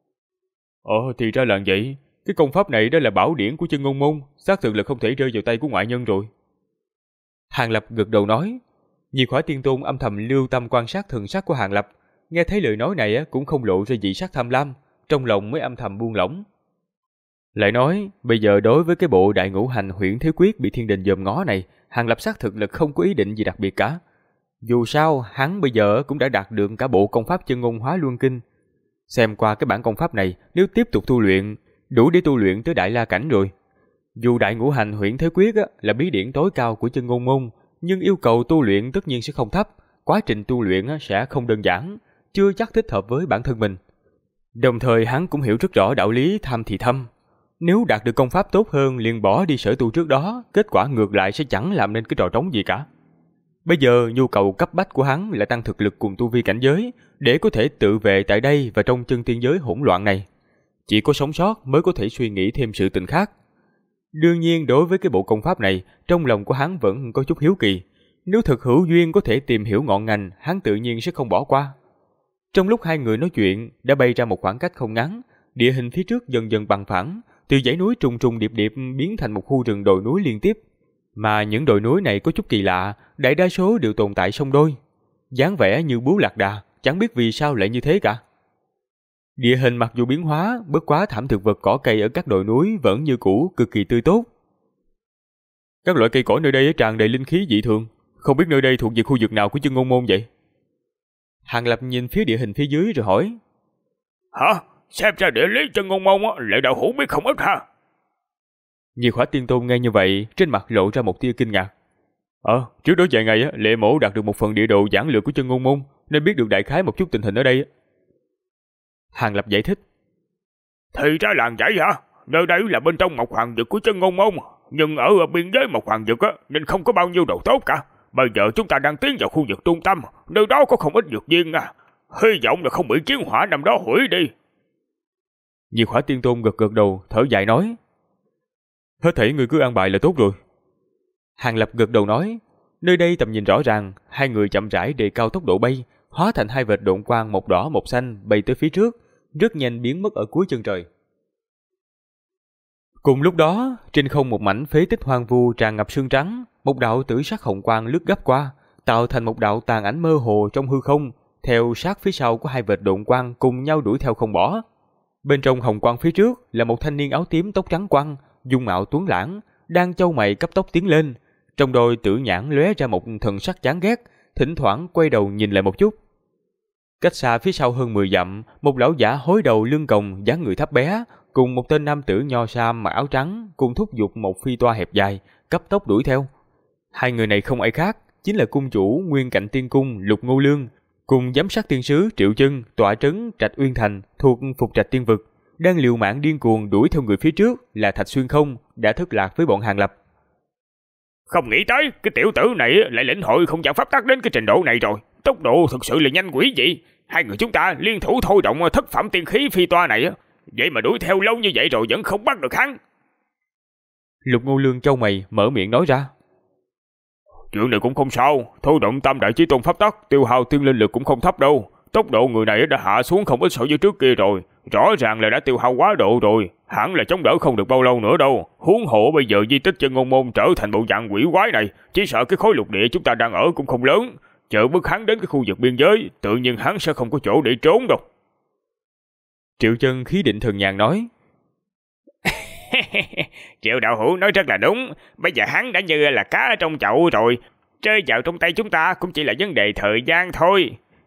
Thì ra là vậy, cái công pháp này đó là bảo điển của Chân Ngôn Môn, xác thực là không thể rơi vào tay của ngoại nhân rồi. Hàng Lập gật đầu nói. Diệt Hỏa Tiên Tôn âm thầm lưu tâm quan sát thần sắc của Hàng Lập, nghe thấy lời nói này cũng không lộ ra dị sắc tham lam, trong lòng mới âm thầm buông lỏng. Lại nói, bây giờ đối với cái bộ Đại Ngũ Hành Huyễn Thế Quyết bị thiên đình dòm ngó này, Hàng Lập xác thực là không có ý định gì đặc biệt cả. Dù sao, hắn bây giờ cũng đã đạt được cả bộ công pháp Chân Ngôn Hóa Luân Kinh. Xem qua cái bản công pháp này, nếu tiếp tục tu luyện, đủ để tu luyện tới Đại La Cảnh rồi. Dù Đại Ngũ Hành Huyễn Thế Quyết là bí điển tối cao của Chân Ngôn Môn, nhưng yêu cầu tu luyện tất nhiên sẽ không thấp, quá trình tu luyện sẽ không đơn giản, chưa chắc thích hợp với bản thân mình. Đồng thời hắn cũng hiểu rất rõ đạo lý tham thì thâm. Nếu đạt được công pháp tốt hơn liền bỏ đi sở tu trước đó, kết quả ngược lại sẽ chẳng làm nên cái trò trống gì cả. Bây giờ nhu cầu cấp bách của hắn là tăng thực lực cùng tu vi cảnh giới, để có thể tự vệ tại đây và trong chân tiên giới hỗn loạn này. Chỉ có sống sót mới có thể suy nghĩ thêm sự tình khác. Đương nhiên đối với cái bộ công pháp này, trong lòng của hắn vẫn có chút hiếu kỳ. Nếu thật hữu duyên có thể tìm hiểu ngọn ngành, hắn tự nhiên sẽ không bỏ qua. Trong lúc hai người nói chuyện, đã bay ra một khoảng cách không ngắn, địa hình phía trước dần dần bằng phẳng, từ dãy núi trùng trùng điệp điệp biến thành một khu rừng đồi núi liên tiếp. Mà những đồi núi này có chút kỳ lạ, đại đa số đều tồn tại song đôi. Dáng vẻ như bướu lạc đà, chẳng biết vì sao lại như thế cả. Địa hình mặc dù biến hóa, bất quá thảm thực vật cỏ cây ở các đồi núi vẫn như cũ, cực kỳ tươi tốt. Các loại cây cỏ nơi đây tràn đầy linh khí dị thường, không biết nơi đây thuộc về khu vực nào của Chân Ngôn Môn vậy? Hàng Lập nhìn phía địa hình phía dưới rồi hỏi.
Hả? Xem ra địa lý Chân Ngôn Môn Lệ đạo hữu biết không ít ha.
Diệt Hỏa Tiên Tôn nghe như vậy, trên mặt lộ ra một tia kinh ngạc. Trước đó vài ngày Lệ Mổ đạt được một phần địa đồ giản lược của Chân Ngôn Môn, nên biết được đại khái một chút tình hình ở đây. Hàng Lập giải thích.
Thì ra là vậy hả? Nơi đây là bên trong Mộc Hoàng Vực của Chân Ngôn Môn, nhưng ở biên giới Mộc Hoàng Vực nên không có bao nhiêu đồ tốt cả. Bây giờ chúng ta đang tiến vào khu vực trung tâm, nơi đó có không ít dược viên hy vọng là không bị chiến hỏa năm đó hủy đi.
Diệt Hỏa Tiên Tôn gật gật đầu, thở dài nói. Hết thảy người cứ an bài là tốt rồi. Hàng Lập gật đầu nói. Nơi đây tầm nhìn rõ ràng, hai người chậm rãi đề cao tốc độ bay, hóa thành hai vệt độn quang một đỏ một xanh bay tới phía trước, rất nhanh biến mất ở cuối chân trời. Cùng lúc đó, trên không một mảnh phế tích hoang vu tràn ngập sương trắng, một đạo tử sắc hồng quang lướt gấp qua, tạo thành một đạo tàn ảnh mơ hồ trong hư không, theo sát phía sau của hai vệt độn quang cùng nhau đuổi theo không bỏ. Bên trong hồng quang phía trước là một thanh niên áo tím tóc trắng quăng, dung mạo tuấn lãng, đang chau mày cấp tốc tiến lên, trong đôi tử nhãn lóe ra một thần sắc chán ghét, thỉnh thoảng quay đầu nhìn lại một chút. Cách xa phía sau hơn 10 dặm, một lão giả hối đầu lưng còng, dáng người thấp bé, cùng một tên nam tử nho sam mặc áo trắng, cùng thúc giục một phi toa hẹp dài, cấp tốc đuổi theo. Hai người này không ai khác, chính là cung chủ Nguyên Cạnh Tiên Cung Lục Ngô Lương, cùng giám sát tiên sứ Triệu Chân tọa trấn Trạch Uyên Thành thuộc Phục Trạch Tiên Vực, đang liều mạng điên cuồng đuổi theo người phía trước là Thạch Xuyên Không đã thất lạc với bọn Hàng Lập.
Không nghĩ tới cái tiểu tử này lại lĩnh hội không gian pháp tắc đến cái trình độ này rồi, tốc độ thực sự là nhanh quỷ dị. Hai người chúng ta liên thủ thôi động thất phẩm tiên khí phi toa này, vậy mà đuổi theo lâu như vậy rồi vẫn không bắt được hắn.
Lục Ngô Lương chau mày mở miệng nói ra.
Chuyện này cũng không sao, thôi động tam đại chí tôn pháp tắc, tiêu hao tiên linh lực cũng không thấp đâu. Tốc độ người này đã hạ xuống không ít so với trước kia rồi, rõ ràng là đã tiêu hao quá độ rồi, hẳn là chống đỡ không được bao lâu nữa đâu. Huống hộ bây giờ di tích Chân Ngôn Môn trở thành bộ dạng quỷ quái này, chỉ sợ cái khối lục địa chúng ta đang ở cũng không lớn. Chờ bước hắn đến cái khu vực biên giới, tự nhiên hắn sẽ không có chỗ để trốn đâu.
Triệu Chân khí định thần nhàn nói.
Triệu đạo hữu nói rất là đúng, bây giờ hắn đã như là cá ở trong chậu rồi, rơi vào trong tay chúng ta cũng chỉ là vấn đề thời gian thôi.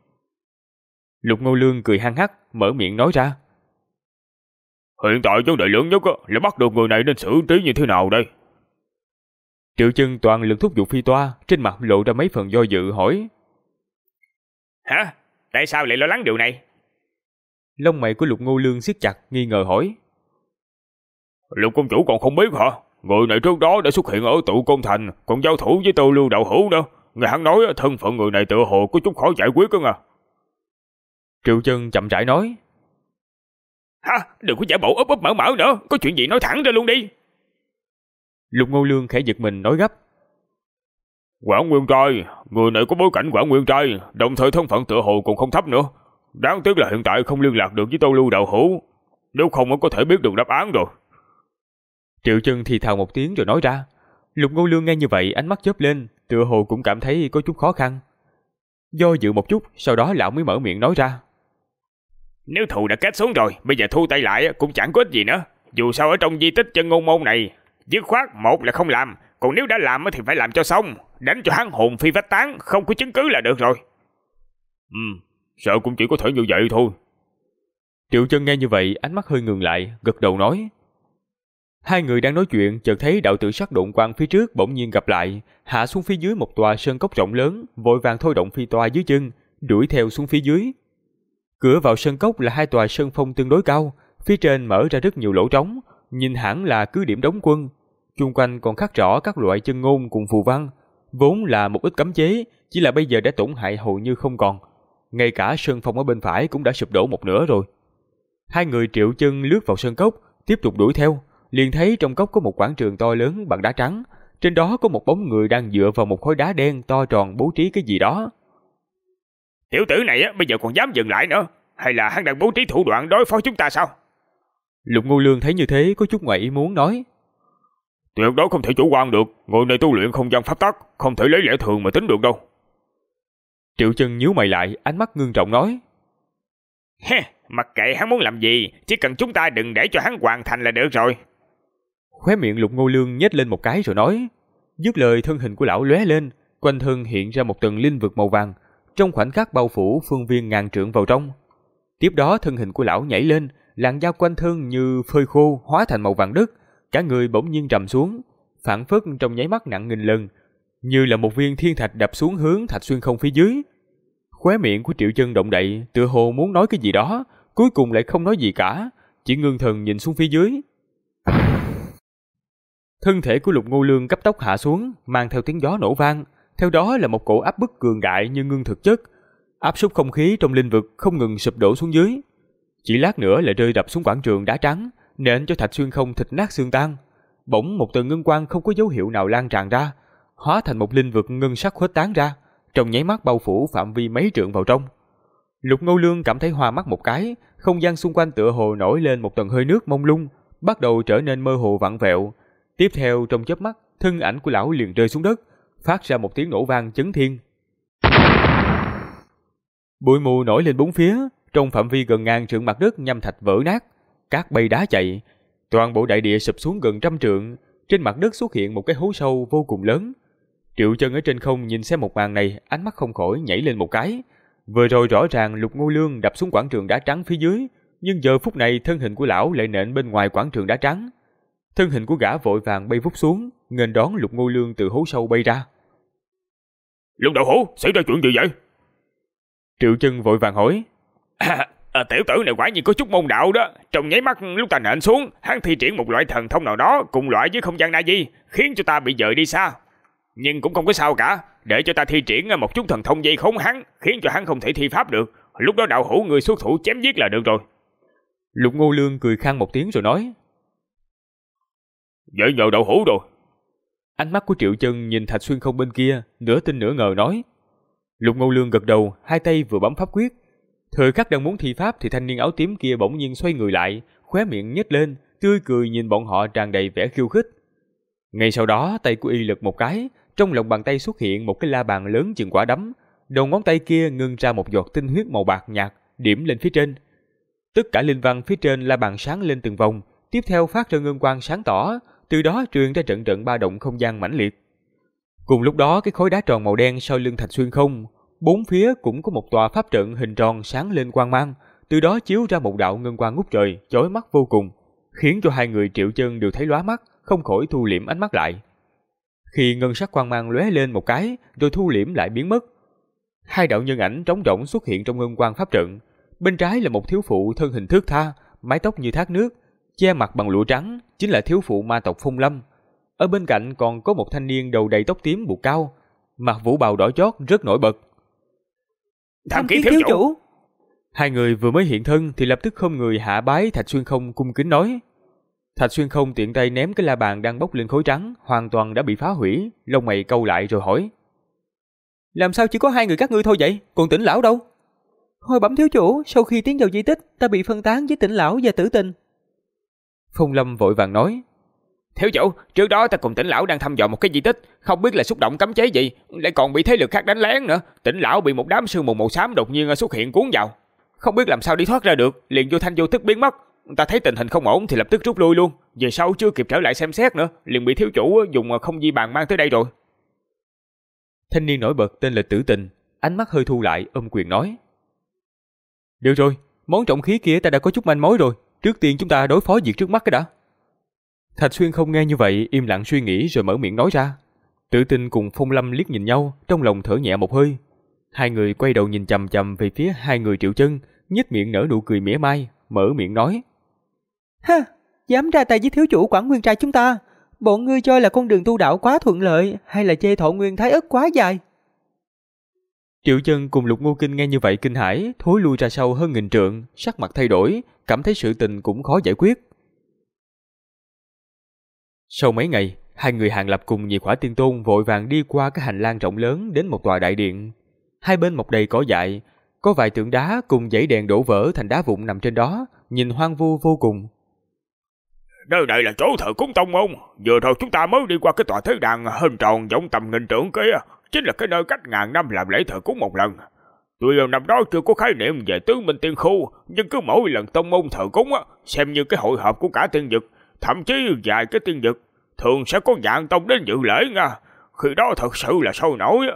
Lục Ngô Lương cười hăng hắc, mở miệng nói ra.
Hiện tại vấn đề lớn nhất là bắt được người này nên xử trí như thế nào đây?
Triệu Chân toàn lực thúc giục phi toa, trên mặt lộ ra mấy phần do dự hỏi.
Hả? Tại sao lại lo lắng điều này?
Lông mày của Lục Ngô Lương siết chặt, nghi ngờ hỏi.
Lục công chủ còn không biết hả? Người này trước đó đã xuất hiện ở Tụ Côn Thành, còn giao thủ với Tô Lưu đạo hữu nữa. Nghe hắn nói thân phận người này tựa hồ có chút khó giải quyết cơ.
Triệu Chân chậm rãi nói.
Hả? Đừng có giả bộ ấp ấp mở mở nữa, có chuyện gì nói thẳng ra luôn đi.
Lục Ngô Lương khẽ giật mình nói gấp.
Quảng Nguyên Trai, người này có bối cảnh Quảng Nguyên Trai, đồng thời thân phận tựa hồ còn không thấp nữa. Đáng tiếc là hiện tại không liên lạc được với Tô Lưu đạo hữu, nếu không có thể biết được đáp án rồi.
Triệu Chân thì thào một tiếng rồi nói ra. Lục Ngô Lương nghe như vậy ánh mắt chớp lên, tựa hồ cũng cảm thấy có chút khó khăn. Do dự một chút, sau đó lão mới mở miệng nói ra.
Nếu thù đã kết xuống rồi, bây giờ thu tay lại cũng chẳng có ích gì nữa. Dù sao ở trong di tích Chân Ngôn Môn này, dứt khoát một là không làm, còn nếu đã làm thì phải làm cho xong, đánh cho hắn hồn phi phách tán, không có chứng cứ là được rồi. Sợ cũng chỉ có thể như vậy thôi.
Triệu Chân nghe như vậy, ánh mắt hơi ngừng lại, gật đầu nói. Hai người đang nói chuyện, chợt thấy đạo tử sắc độn quang phía trước bỗng nhiên gặp lại, hạ xuống phía dưới một tòa sơn cốc rộng lớn, vội vàng thôi động phi toa dưới chân, đuổi theo xuống phía dưới. Cửa vào sơn cốc là hai tòa sơn phong tương đối cao, phía trên mở ra rất nhiều lỗ trống, nhìn hẳn là cứ điểm đóng quân. Chung quanh còn khắc rõ các loại chân ngôn cùng phù văn, vốn là một ít cấm chế, chỉ là bây giờ đã tổn hại hầu như không còn. Ngay cả sơn phong ở bên phải cũng đã sụp đổ một nửa rồi. Hai người Triệu Chân lướt vào sơn cốc, tiếp tục đuổi theo, liền thấy trong cốc có một quảng trường to lớn bằng đá trắng, trên đó có một bóng người đang dựa vào một khối đá đen to tròn bố trí cái gì đó.
Tiểu tử này bây giờ còn dám dừng lại nữa, hay là hắn đang bố trí thủ đoạn đối phó chúng ta sao?
Lục Ngô Lương thấy như thế có chút ngoài ý muốn nói.
Tuyệt đối không thể chủ quan được, người này tu luyện không gian pháp tắc, không thể lấy lẽ thường mà tính được đâu.
Triệu Chân nhíu mày lại, ánh mắt ngưng trọng nói.
Mặc kệ hắn muốn làm gì, chỉ cần chúng ta đừng để cho hắn hoàn thành là được rồi.
Khóe miệng Lục Ngô Lương nhếch lên một cái rồi nói. Dứt lời thân hình của lão lóe lên, quanh thân hiện ra một tầng linh vực màu vàng, trong khoảnh khắc bao phủ phương viên ngàn trượng vào trong. Tiếp đó thân hình của lão nhảy lên, làn da quanh thân như phơi khô hóa thành màu vàng đất, cả người bỗng nhiên trầm xuống, phảng phất trong nháy mắt nặng nghìn lần, như là một viên thiên thạch đập xuống hướng Thạch Xuyên Không phía dưới. Khóe miệng của Triệu Chân động đậy, tựa hồ muốn nói cái gì đó, cuối cùng lại không nói gì cả, chỉ ngưng thần nhìn xuống phía dưới. Thân thể của Lục Ngô Lương cấp tốc hạ xuống, mang theo tiếng gió nổ vang, theo đó là một cổ áp bức cường đại như ngưng thực chất, áp suất không khí trong linh vực không ngừng sụp đổ xuống dưới. Chỉ lát nữa lại rơi đập xuống quảng trường đá trắng, nện cho Thạch Xuyên Không thịt nát xương tan. Bỗng một tầng ngân quang không có dấu hiệu nào lan tràn ra, hóa thành một linh vực ngân sắc khuếch tán ra, trong nháy mắt bao phủ phạm vi mấy trượng vào trong. Lục Ngô Lương cảm thấy hoa mắt một cái, không gian xung quanh tựa hồ nổi lên một tầng hơi nước mông lung, bắt đầu trở nên mơ hồ vặn vẹo. Tiếp theo trong chớp mắt, thân ảnh của lão liền rơi xuống đất, phát ra một tiếng nổ vang chấn thiên. Bụi mù nổi lên bốn phía, trong phạm vi gần ngàn trượng mặt đất nhâm thạch vỡ nát, cát bay đá chạy, toàn bộ đại địa sụp xuống gần trăm trượng, trên mặt đất xuất hiện một cái hố sâu vô cùng lớn. Triệu Chân ở trên không nhìn xem một màn này, ánh mắt không khỏi nhảy lên một cái. Vừa rồi rõ ràng Lục Ngô Lương đập xuống quảng trường đá trắng phía dưới, nhưng giờ phút này thân hình của lão lại nện bên ngoài quảng trường đá trắng. Thân hình của gã vội vàng bay vút xuống, nghênh đón Lục Ngô Lương từ hố sâu bay ra.
Lục Đạo Hữu, xảy ra chuyện gì vậy?
Triệu Chân vội vàng hỏi.
Tiểu tử này quả nhiên có chút môn đạo đó. Trong nháy mắt lúc ta nện xuống, hắn thi triển một loại thần thông nào đó cùng loại với không gian na di, khiến cho ta bị dời đi xa. Nhưng cũng không có sao cả, để cho ta thi triển một chút thần thông dây khốn hắn, khiến cho hắn không thể thi pháp được. Lúc đó đạo hữu người xuất thủ chém giết là được rồi.
Lục Ngô Lương cười khang một tiếng rồi nói.
Vậy nhờ đạo hữu rồi.
Ánh mắt của Triệu Chân nhìn Thạch Xuyên Không bên kia, nửa tin nửa ngờ nói. Lục Ngô Lương gật đầu, hai tay vừa bấm pháp quyết. Thời khắc đang muốn thi pháp thì thanh niên áo tím kia bỗng nhiên xoay người lại, khóe miệng nhếch lên, tươi cười nhìn bọn họ tràn đầy vẻ khiêu khích. Ngay sau đó tay của y lật một cái, trong lòng bàn tay xuất hiện một cái la bàn lớn chừng quả đấm, đầu ngón tay kia ngưng ra một giọt tinh huyết màu bạc nhạt, điểm lên phía trên. Tất cả linh văn phía trên la bàn sáng lên từng vòng, tiếp theo phát ra ngân quang sáng tỏ, từ đó truyền ra trận trận ba động không gian mãnh liệt. Cùng lúc đó cái khối đá tròn màu đen sau lưng Thạch Xuyên Không, bốn phía cũng có một tòa pháp trận hình tròn sáng lên quang mang, từ đó chiếu ra một đạo ngân quang ngút trời, chói mắt vô cùng, khiến cho hai người Triệu Chân đều thấy lóa mắt, không khỏi thu liễm ánh mắt lại. Khi ngân sắc quang mang lóe lên một cái, rồi thu liễm lại biến mất. Hai đạo nhân ảnh trống rỗng xuất hiện trong ngân quang pháp trận. Bên trái là một thiếu phụ thân hình thướt tha, mái tóc như thác nước, che mặt bằng lụa trắng, chính là thiếu phụ ma tộc Phong Lâm. Ở bên cạnh còn có một thanh niên đầu đầy tóc tím buộc cao, mặc vũ bào đỏ chót rất nổi bật.
Tham kiến thiếu chủ.
Hai người vừa mới hiện thân thì lập tức không người hạ bái Thạch Xuyên Không cung kính nói. Thạch Xuyên Không tiện tay ném cái la bàn đang bốc lên khối trắng, hoàn toàn đã bị phá hủy, lông mày cau lại rồi hỏi. Làm sao chỉ có hai người các ngươi thôi vậy, còn Tỉnh Lão đâu? Hồi bẩm thiếu chủ, sau khi tiến vào di tích, ta bị phân tán với Tỉnh Lão và Tử Tình. Phong Lâm vội vàng nói.
Thiếu chủ, trước đó ta cùng Tỉnh Lão đang thăm dò một cái di tích, không biết là xúc động cấm chế gì, lại còn bị thế lực khác đánh lén nữa. Tỉnh Lão bị một đám sương mù màu xám đột nhiên xuất hiện cuốn vào, không biết làm sao đi thoát ra được, liền vô thanh vô tức biến mất. Ta thấy tình hình không ổn thì lập tức rút lui luôn, về sau chưa kịp trở lại xem xét nữa, liền bị thiếu chủ dùng không di bàn mang tới đây rồi.
Thanh niên nổi bật tên là Tử Tình, ánh mắt hơi thu lại, ôm quyền nói. Được rồi, món trọng khí kia ta đã có chút manh mối rồi, trước tiên chúng ta đối phó việc trước mắt cái đã. Thạch Xuyên Không nghe như vậy, im lặng suy nghĩ rồi mở miệng nói ra. Tử Tình cùng Phong Lâm liếc nhìn nhau, trong lòng thở nhẹ một hơi. Hai người quay đầu nhìn chằm chằm về phía hai người Triệu Chân, nhếch miệng nở nụ cười mỉa mai, mở miệng nói.
Ha, dám ra tay với thiếu chủ Quảng Nguyên trai chúng ta, bọn ngươi cho là con đường tu đạo quá thuận lợi, hay là chê Thọ Nguyên Thái Ức quá dài?
Triệu Chân cùng Lục Ngô Kinh nghe như vậy kinh hãi, thối lui ra sau hơn nghìn trượng, sắc mặt thay đổi, cảm thấy sự tình cũng khó giải quyết. Sau mấy ngày, hai người Hàng Lập cùng Nhị Khỏa Tiên Tôn vội vàng đi qua cái hành lang rộng lớn đến một tòa đại điện. Hai bên mọc đầy cỏ dại, có vài tượng đá cùng dãy đèn đổ vỡ thành đá vụn nằm trên đó, nhìn hoang vu vô cùng.
Nơi này là chỗ thờ cúng tông môn. Vừa rồi chúng ta mới đi qua cái tòa thế đàn hình tròn giống tầm nghìn trượng kia, chính là cái nơi cách ngàn năm làm lễ thờ cúng một lần. Tuy năm đó chưa có khái niệm về tứ minh tiên khu, nhưng cứ mỗi lần tông môn thờ cúng xem như cái hội họp của cả tiên vực, thậm chí vài cái tiên vực, thường sẽ có vạn tông đến dự lễ nha. Khi đó thật sự là sôi nổi.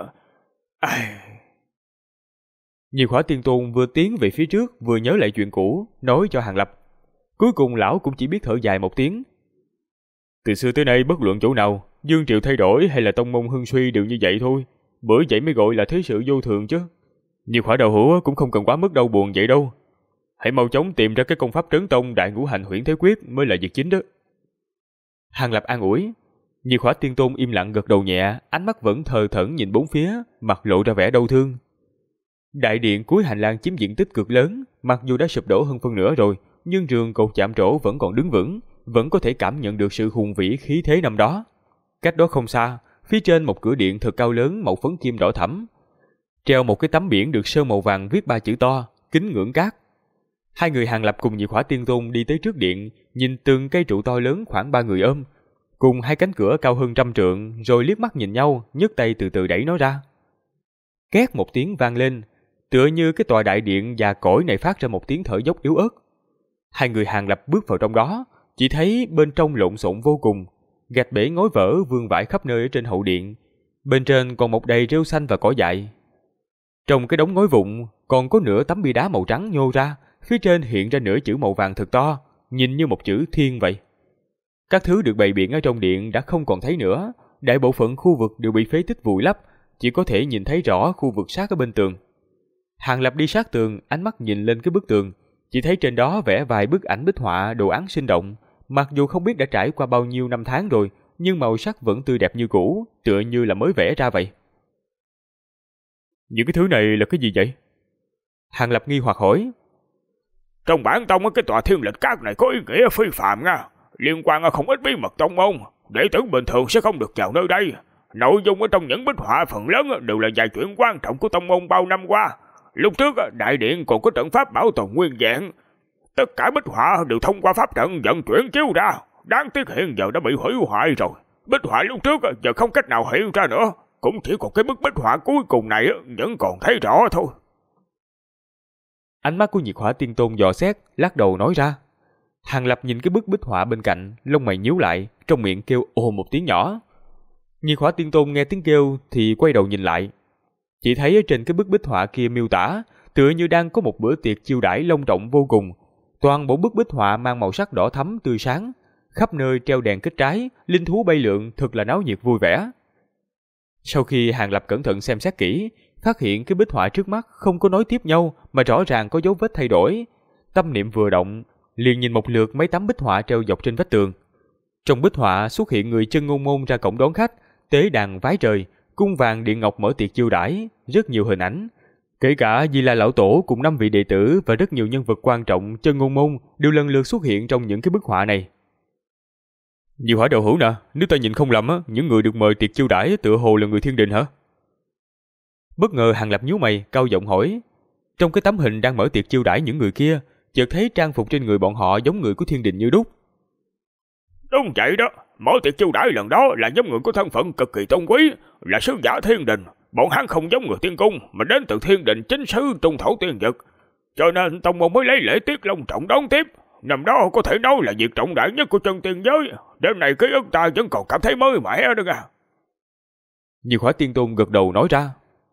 Nhị Khỏa Tiên Tôn vừa tiến về phía trước vừa nhớ lại chuyện cũ, nói cho Hàng Lập. Cuối cùng lão cũng chỉ biết thở dài một tiếng. Từ xưa tới nay bất luận chỗ nào, dương triều thay đổi hay là tông môn hưng suy đều như vậy thôi. Bởi vậy mới gọi là thế sự vô thường chứ. Nhị Khỏa đạo hữu cũng không cần quá mức đau buồn vậy đâu. Hãy mau chóng tìm ra cái công pháp trấn tông đại ngũ hành huyễn thế quyết mới là việc chính đó. Hàng Lập an ủi. Nhị Khỏa Tiên Tôn im lặng gật đầu nhẹ, ánh mắt vẫn thờ thẫn nhìn bốn phía, mặt lộ ra vẻ đau thương. Đại điện cuối hành lang chiếm diện tích cực lớn, mặc dù đã sụp đổ hơn phân nửa rồi, nhưng rường cột chạm trổ vẫn còn đứng vững, vẫn có thể cảm nhận được sự hùng vĩ khí thế năm đó. Cách đó không xa, phía trên một cửa điện thật cao lớn màu phấn kim đỏ thẫm, treo một cái tấm biển được sơn màu vàng viết 3 chữ to, Kính Ngưỡng Các. Hai người Hàng Lập cùng Nhị Khỏa Tiên Tôn đi tới trước điện, nhìn từng cây trụ to lớn khoảng 3 người ôm, cùng hai cánh cửa cao hơn 100 trượng, rồi liếc mắt nhìn nhau, nhấc tay từ từ đẩy nó ra. Két một tiếng vang lên, tựa như cái tòa đại điện già cỗi này phát ra một tiếng thở dốc yếu ớt. Hai người Hàng Lập bước vào trong đó, chỉ thấy bên trong lộn xộn vô cùng, gạch bể ngói vỡ vương vãi khắp nơi ở trên hậu điện, bên trên còn mọc đầy rêu xanh và cỏ dại. Trong cái đống ngói vụn còn có nửa tấm bia đá màu trắng nhô ra, phía trên hiện ra nửa chữ màu vàng thật to, nhìn như một chữ Thiên vậy. Các thứ được bày biện ở trong điện đã không còn thấy nữa, đại bộ phận khu vực đều bị phế tích vùi lấp, chỉ có thể nhìn thấy rõ khu vực sát ở bên tường. Hàng Lập đi sát tường, ánh mắt nhìn lên cái bức tường, chỉ thấy trên đó vẽ vài bức ảnh bích họa đồ án sinh động, mặc dù không biết đã trải qua bao nhiêu năm tháng rồi, nhưng màu sắc vẫn tươi đẹp như cũ, tựa như là mới vẽ ra vậy. Những cái thứ này là cái gì vậy? Hàng Lập nghi hoặc hỏi.
Trong bản tông cái tòa Thiên Lịch Các này có ý nghĩa phi phàm nha, liên quan không ít bí mật tông môn, đệ tử bình thường sẽ không được vào nơi đây. Nội dung ở trong những bích họa phần lớn đều là vài chuyện quan trọng của tông môn bao năm qua. Lúc trước đại điện còn có trận pháp bảo tồn nguyên vẹn, tất cả bích họa đều thông qua pháp trận vận chuyển chiếu ra. Đáng tiếc hiện giờ đã bị hủy hoại rồi. Bích họa lúc trước giờ không cách nào hiện ra nữa, cũng chỉ còn cái bức bích họa cuối cùng này vẫn còn thấy rõ thôi.
Ánh mắt của Nhị Khỏa Tiên Tôn dò xét, lắc đầu nói ra. Hàng Lập nhìn cái bức bích họa bên cạnh, lông mày nhíu lại, trong miệng kêu ồ một tiếng nhỏ. Nhị Khỏa Tiên Tôn nghe tiếng kêu thì quay đầu nhìn lại, chỉ thấy ở trên cái bức bích họa kia miêu tả tựa như đang có một bữa tiệc chiêu đãi long trọng vô cùng. Toàn bộ bức bích họa mang màu sắc đỏ thắm tươi sáng, khắp nơi treo đèn kết trái, linh thú bay lượn, thật là náo nhiệt vui vẻ. Sau khi Hàng Lập cẩn thận xem xét kỹ, phát hiện cái bích họa trước mắt không có nối tiếp nhau mà rõ ràng có dấu vết thay đổi. Tâm niệm vừa động, liền nhìn một lượt mấy tấm bích họa treo dọc trên vách tường. Trong bích họa xuất hiện người Chân Ngôn Môn ra cổng đón khách, tế đàn vái trời, cung vàng điện ngọc mở tiệc chiêu đãi, rất nhiều hình ảnh. Kể cả Di La Lão Tổ cùng 5 vị đệ tử và rất nhiều nhân vật quan trọng Chân Ngôn Môn đều lần lượt xuất hiện trong những cái bức họa này. Nhiều hỏi đầu hữu nè, nếu ta nhìn không lầm những người được mời tiệc chiêu đãi tựa hồ là người Thiên Đình hả? Bất ngờ Hàng Lập nhíu mày, cao giọng hỏi. Trong cái tấm hình đang mở tiệc chiêu đãi những người kia, chợt thấy trang phục trên người bọn họ giống người của Thiên Đình như đúc.
Đúng vậy đó, mở tiệc chiêu đãi lần đó là giống người có thân phận cực kỳ tôn quý, là sứ giả Thiên Đình. Bọn hắn không giống người tiên cung mà đến từ Thiên Đình chính sứ trung thổ tiên vực, cho nên tông môn mới lấy lễ tiết long trọng đón tiếp. Năm đó có thể nói là việc trọng đại nhất của chân tiên giới, đêm này ký ức ta vẫn còn cảm thấy mới mẻ đó nha.
Nhị Khỏa Tiên Tôn gật đầu nói ra.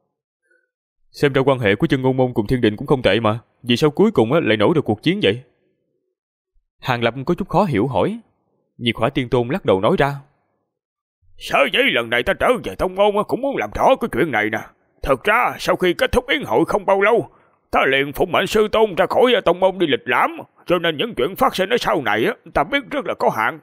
Xem ra quan hệ của Chân Ngôn Môn cùng Thiên Đình cũng không tệ mà, vì sao cuối cùng lại nổi được cuộc chiến vậy? Hàng Lập có chút khó hiểu hỏi. Nhị Khỏa Tiên Tôn lắc đầu nói ra.
Sở dĩ lần này ta trở về tông môn cũng muốn làm rõ cái chuyện này nè. Thật ra sau khi kết thúc yến hội không bao lâu, ta liền phụng mệnh sư tôn ra khỏi tông môn đi lịch lãm, cho nên những chuyện phát sinh ở sau này ta biết rất là có hạn.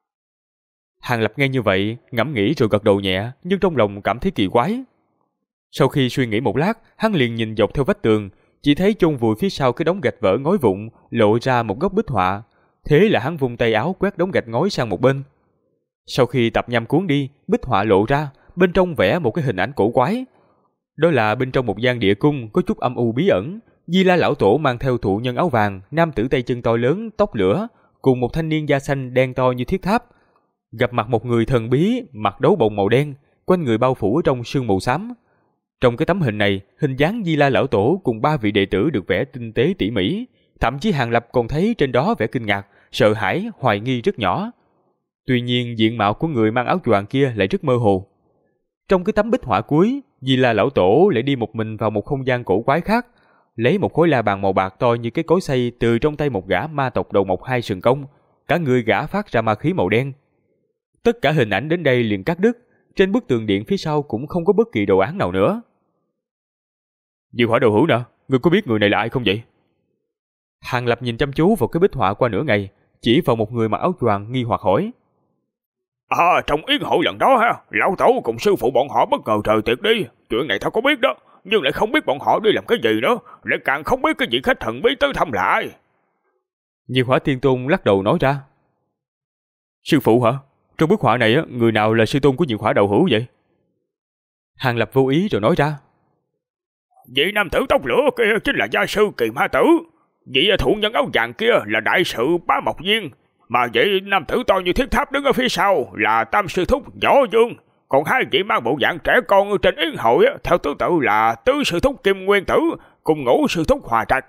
Hàng Lập nghe như vậy, ngẫm nghĩ rồi gật đầu nhẹ, nhưng trong lòng cảm thấy kỳ quái. Sau khi suy nghĩ một lát, hắn liền nhìn dọc theo vách tường, chỉ thấy chôn vùi phía sau cái đống gạch vỡ ngói vụn lộ ra một góc bích họa. Thế là hắn vung tay áo quét đống gạch ngói sang một bên. Sau khi tập nham cuốn đi, bích họa lộ ra, bên trong vẽ một cái hình ảnh cổ quái. Đó là bên trong một gian địa cung có chút âm u bí ẩn, Di La lão tổ mang theo thụ nhân áo vàng, nam tử tay chân to lớn, tóc lửa, cùng một thanh niên da xanh đen to như thiết tháp. Gặp mặt một người thần bí, mặc đấu bồng màu đen, quanh người bao phủ ở trong sương mù xám. Trong cái tấm hình này, hình dáng Di La lão tổ cùng 3 vị đệ tử được vẽ tinh tế tỉ mỉ, thậm chí Hàng Lập còn thấy trên đó vẻ kinh ngạc, sợ hãi, hoài nghi rất nhỏ. Tuy nhiên diện mạo của người mang áo choàng kia lại rất mơ hồ. Trong cái tấm bích họa cuối, Di La lão tổ lại đi một mình vào một không gian cổ quái khác, lấy một khối la bàn màu bạc to như cái cối xay từ trong tay một gã ma tộc đầu mọc 2 sừng cong, cả người gã phát ra ma khí màu đen. Tất cả hình ảnh đến đây liền cắt đứt, trên bức tường điện phía sau cũng không có bất kỳ đồ án nào nữa. Diệu Hỏa Đạo Hữu nè, ngươi có biết người này là ai không vậy? Hàng Lập nhìn chăm chú vào cái bích họa qua nửa ngày, chỉ vào một người mặc áo choàng nghi hoặc hỏi.
Trong yến hội lần đó ha, lão tổ cùng sư phụ bọn họ bất ngờ rời tiệc đi. Chuyện này tao có biết đó, nhưng lại không biết bọn họ đi làm cái gì nữa, lại càng không biết cái vị khách thần bí tới thăm là ai.
Diệu Hỏa Tiên Tôn lắc đầu nói ra. Sư phụ hả? Trong bức họa này người nào là sư tôn của Diệu Hỏa Đạo Hữu vậy? Hàng Lập vô ý rồi nói ra.
Vị nam tử tóc lửa kia chính là gia sư Kỳ Ma Tử. Vị thụ nhân áo vàng kia là đại sự Bá Mộc Viên. Mà vị nam tử to như thiết tháp đứng ở phía sau là tam sư thúc Võ Dương. Còn 2 vị mang bộ dạng trẻ con trên yến hội theo thứ tự là tứ sư thúc Kim Nguyên Tử cùng ngũ sư thúc Hòa Trạch.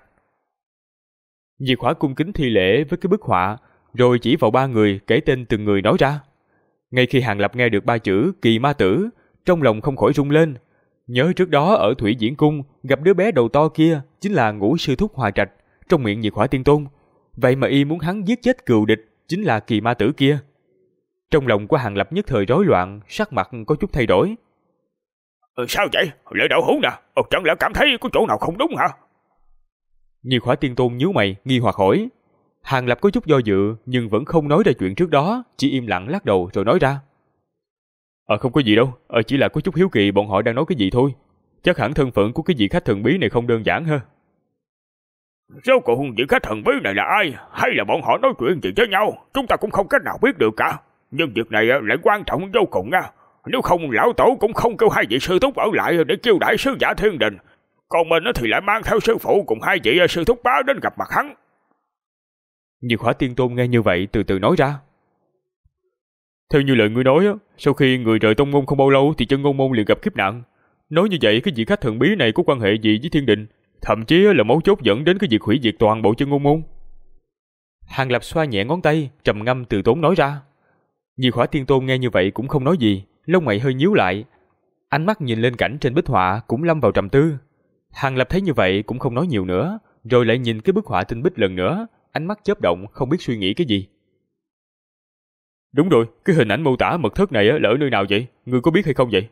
Diệt Hỏa cung kính thi lễ với cái bức họa, rồi chỉ vào 3 người kể tên từng người nói ra. Ngay khi Hàng Lập nghe được 3 chữ Kỳ Ma Tử, trong lòng không khỏi rung lên. Nhớ trước đó ở Thủy Diễn Cung gặp đứa bé đầu to kia chính là ngũ sư thúc Hòa Trạch trong miệng Diệt Hỏa Tiên Tôn. Vậy mà y muốn hắn giết chết cừu địch chính là Kỳ Ma Tử kia. Trong lòng của Hàng Lập nhất thời rối loạn, sắc mặt có chút thay đổi.
Sao vậy? Lệ đạo hữu nè, chẳng lẽ cảm thấy có chỗ nào không đúng hả?
Diệt Hỏa Tiên Tôn nhíu mày, nghi hoặc hỏi. Hàng Lập có chút do dự nhưng vẫn không nói ra chuyện trước đó, chỉ im lặng lắc đầu rồi nói ra. Không có gì đâu, chỉ là có chút hiếu kỳ bọn họ đang nói cái gì thôi. Chắc hẳn thân phận của cái vị khách thần bí này không đơn giản ha.
Rốt cuộc vị khách thần bí này là ai? Hay là bọn họ nói chuyện gì với nhau? Chúng ta cũng không cách nào biết được cả. Nhưng việc này lại quan trọng vô cùng nha. Nếu không lão tổ cũng không kêu 2 vị sư thúc ở lại để chiêu đãi sứ giả thiên đình. Còn mình thì lại mang theo sư phụ cùng 2 vị sư thúc bá đến gặp mặt hắn.
Diệt Hỏa Tiên Tôn nghe như vậy từ từ nói ra. Theo như lời ngươi nói, sau khi người rời tông môn không bao lâu thì Chân Ngôn môn liền gặp kiếp nạn. Nói như vậy cái vị khách thần bí này có quan hệ gì với thiên đình? Thậm chí là mấu chốt dẫn đến cái việc hủy diệt toàn bộ Chân Ngôn môn. Hàng Lập xoa nhẹ ngón tay, trầm ngâm từ tốn nói ra. Diệt Hỏa Tiên Tôn nghe như vậy cũng không nói gì, lông mày hơi nhíu lại. Ánh mắt nhìn lên cảnh trên bích họa cũng lâm vào trầm tư. Hàng Lập thấy như vậy cũng không nói nhiều nữa, rồi lại nhìn cái bức họa tinh bích lần nữa, ánh mắt chớp động không biết suy nghĩ cái gì. Đúng rồi, cái hình ảnh mô tả mật thất này là ở nơi nào vậy? Ngươi có biết hay không vậy?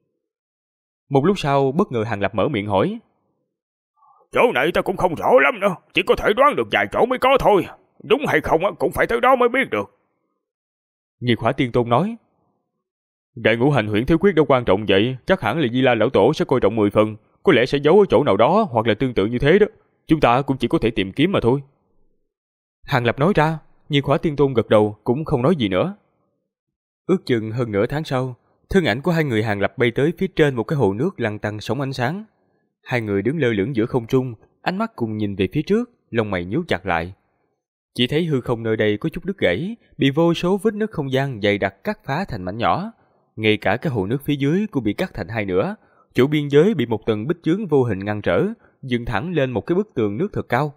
Một lúc sau bất ngờ Hàng Lập mở miệng hỏi.
Chỗ này ta cũng không rõ lắm nữa, chỉ có thể đoán được vài chỗ mới có thôi. Đúng hay không cũng phải tới đó mới biết được.
Diệt Hỏa Tiên Tôn nói. Đại ngũ hành huyễn thiếu quyết đâu quan trọng vậy, chắc hẳn là Di La lão tổ sẽ coi trọng 10 phần, có lẽ sẽ giấu ở chỗ nào đó hoặc là tương tự như thế đó. Chúng ta cũng chỉ có thể tìm kiếm mà thôi. Hàng Lập nói ra, Diệt Hỏa Tiên Tôn gật đầu cũng không nói gì nữa. Ước chừng hơn nửa tháng sau, thân ảnh của 2 người Hàng Lập bay tới phía trên một cái hồ nước lăn tăn sóng ánh sáng. 2 người đứng lơ lửng giữa không trung, ánh mắt cùng nhìn về phía trước, lông mày nhíu chặt lại. Chỉ thấy hư không nơi đây có chút đứt gãy, bị vô số vết nứt không gian dày đặc cắt phá thành mảnh nhỏ. Ngay cả cái hồ nước phía dưới cũng bị cắt thành 2 nửa, chỗ biên giới bị một tầng bích chướng vô hình ngăn trở, dựng thẳng lên một cái bức tường nước thật cao.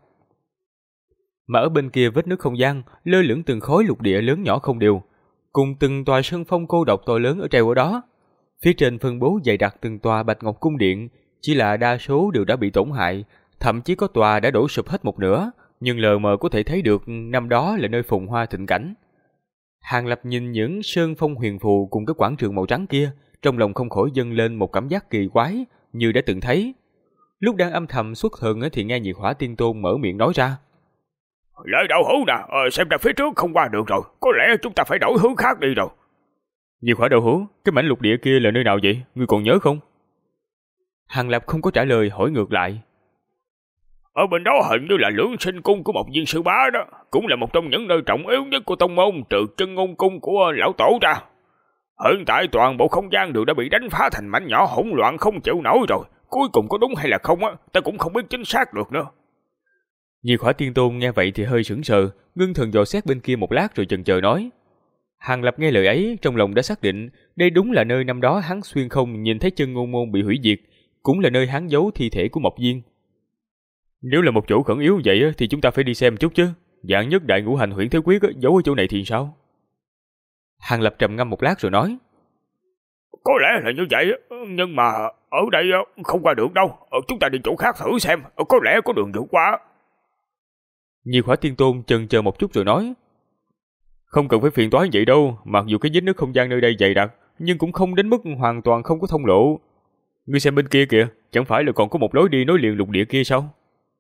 Mà ở bên kia vết nứt không gian, lơ lửng từng khối lục địa lớn nhỏ không đều, cùng từng tòa sơn phong cô độc to lớn ở treo ở đó. Phía trên phân bố dày đặc từng tòa bạch ngọc cung điện, chỉ là đa số đều đã bị tổn hại, thậm chí có tòa đã đổ sụp hết một nửa, nhưng lờ mờ có thể thấy được năm đó là nơi phồn hoa thịnh cảnh. Hàng Lập nhìn những sơn phong huyền phù cùng cái quảng trường màu trắng kia, trong lòng không khỏi dâng lên một cảm giác kỳ quái như đã từng thấy. Lúc đang âm thầm xuất thần thì nghe Diệt Hỏa Tiên Tôn mở miệng nói ra.
Lợi đạo hữu nè, xem ra phía trước không qua được rồi, có lẽ chúng ta phải đổi hướng khác đi rồi.
Diệt Hỏa đạo hữu, cái mảnh lục địa kia là nơi nào vậy? Ngươi còn nhớ không? Hàng Lập không có trả lời, hỏi ngược lại.
Ở bên đó hình như là Lưỡng Sinh cung của Mộc Viên sư bá đó, cũng là một trong những nơi trọng yếu nhất của tông môn trừ Chân Ngôn cung của lão tổ ra. Hiện tại toàn bộ không gian đều đã bị đánh phá thành mảnh nhỏ hỗn loạn không chịu nổi rồi. Cuối cùng có đúng hay là không á, ta cũng không biết chính xác được nữa.
Diệt Hỏa Tiên Tôn nghe vậy thì hơi sững sờ, ngưng thần dò xét bên kia một lát rồi chần chờ nói. Hàng Lập nghe lời ấy, trong lòng đã xác định đây đúng là nơi năm đó hắn xuyên không nhìn thấy Chân Ngôn môn bị hủy diệt, cũng là nơi hắn giấu thi thể của Mộc Viên. Nếu là một chỗ khẩn yếu vậy thì chúng ta phải đi xem chút chứ. Dạng nhất đại ngũ hành huyễn thế quyết giấu ở chỗ này thì sao? Hàng Lập trầm ngâm một lát rồi nói.
Có lẽ là như vậy, nhưng mà ở đây không qua được đâu. Chúng ta đi chỗ khác thử xem, có lẽ có đường vượt qua.
Diệt Hỏa Tiên Tôn chần chờ một chút rồi nói. Không cần phải phiền toái vậy đâu, mặc dù cái vết nứt không gian nơi đây dày đặc, nhưng cũng không đến mức hoàn toàn không có thông lộ. Ngươi xem bên kia kìa, chẳng phải là còn có một lối đi nối liền lục địa kia sao?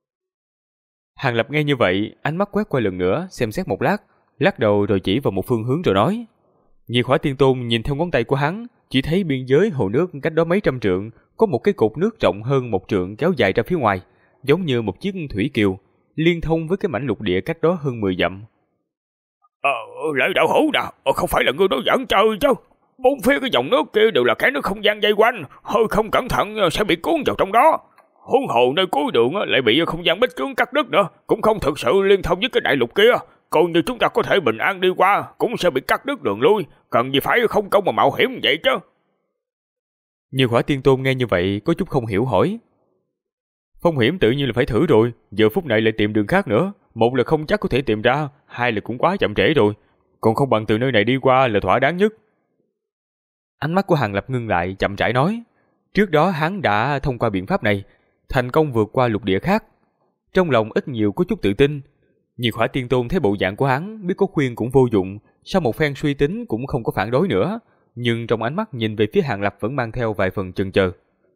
Hàng Lập nghe như vậy, ánh mắt quét qua lần nữa, xem xét một lát, lắc đầu rồi chỉ vào một phương hướng rồi nói. Diệt Hỏa Tiên Tôn nhìn theo ngón tay của hắn, chỉ thấy biên giới hồ nước cách đó mấy trăm trượng, có một cái cột nước rộng hơn một trượng kéo dài ra phía ngoài, giống như một chiếc thủy kiều, liên thông với cái mảnh lục địa cách đó hơn 10 dặm.
Lễ đạo hữu nè, không phải là ngươi nói giỡn chơi chứ? Bốn phía cái dòng nước kia đều là cái nước không gian dây quanh, hơi không cẩn thận sẽ bị cuốn vào trong đó. Huống hồ nơi cuối đường lại bị không gian bích chướng cắt đứt nữa, cũng không thực sự liên thông với cái đại lục kia. Còn như chúng ta có thể bình an đi qua, cũng sẽ bị cắt đứt đường lui, cần gì phải không công mà mạo hiểm vậy chứ?
Diệt Hỏa Tiên Tôn nghe như vậy có chút không hiểu hỏi. Phong hiểm tự nhiên là phải thử rồi, giờ phút này lại tìm đường khác nữa, một là không chắc có thể tìm ra, hai là cũng quá chậm trễ rồi, còn không bằng từ nơi này đi qua là thỏa đáng nhất. Ánh mắt của Hàng Lập ngưng lại, chậm rãi nói. Trước đó hắn đã thông qua biện pháp này, thành công vượt qua lục địa khác. Trong lòng ít nhiều có chút tự tin. Diệt Hỏa Tiên Tôn thấy bộ dạng của hắn, biết có khuyên cũng vô dụng, sau một phen suy tính cũng không có phản đối nữa, nhưng trong ánh mắt nhìn về phía Hàng Lập vẫn mang theo vài phần chần chờ.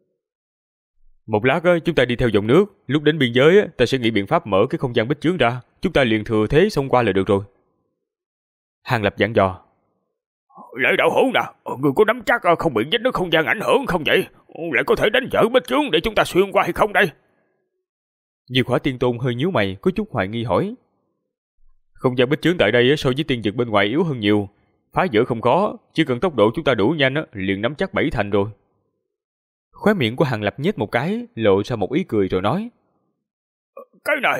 Một lát chúng ta đi theo dòng nước, lúc đến biên giới ta sẽ nghĩ biện pháp mở cái không gian bích chướng ra, chúng ta liền thừa thế xông qua là được rồi. Hàng Lập dặn dò.
Lễ đạo hữu nè, người có nắm chắc không bị vết nước không gian ảnh hưởng không vậy? Lại có thể đánh vỡ bích chướng để chúng ta xuyên qua hay không đây?
Diệt Hỏa Tiên Tôn hơi nhíu mày, có chút hoài nghi hỏi. Không gian bích chướng tại đây so với tiên dực bên ngoài yếu hơn nhiều, phá vỡ không khó, chỉ cần tốc độ chúng ta đủ nhanh liền nắm chắc 7 thành rồi. Khóe miệng của Hàng Lập nhếch một cái, lộ ra một ý cười rồi nói.
Cái này...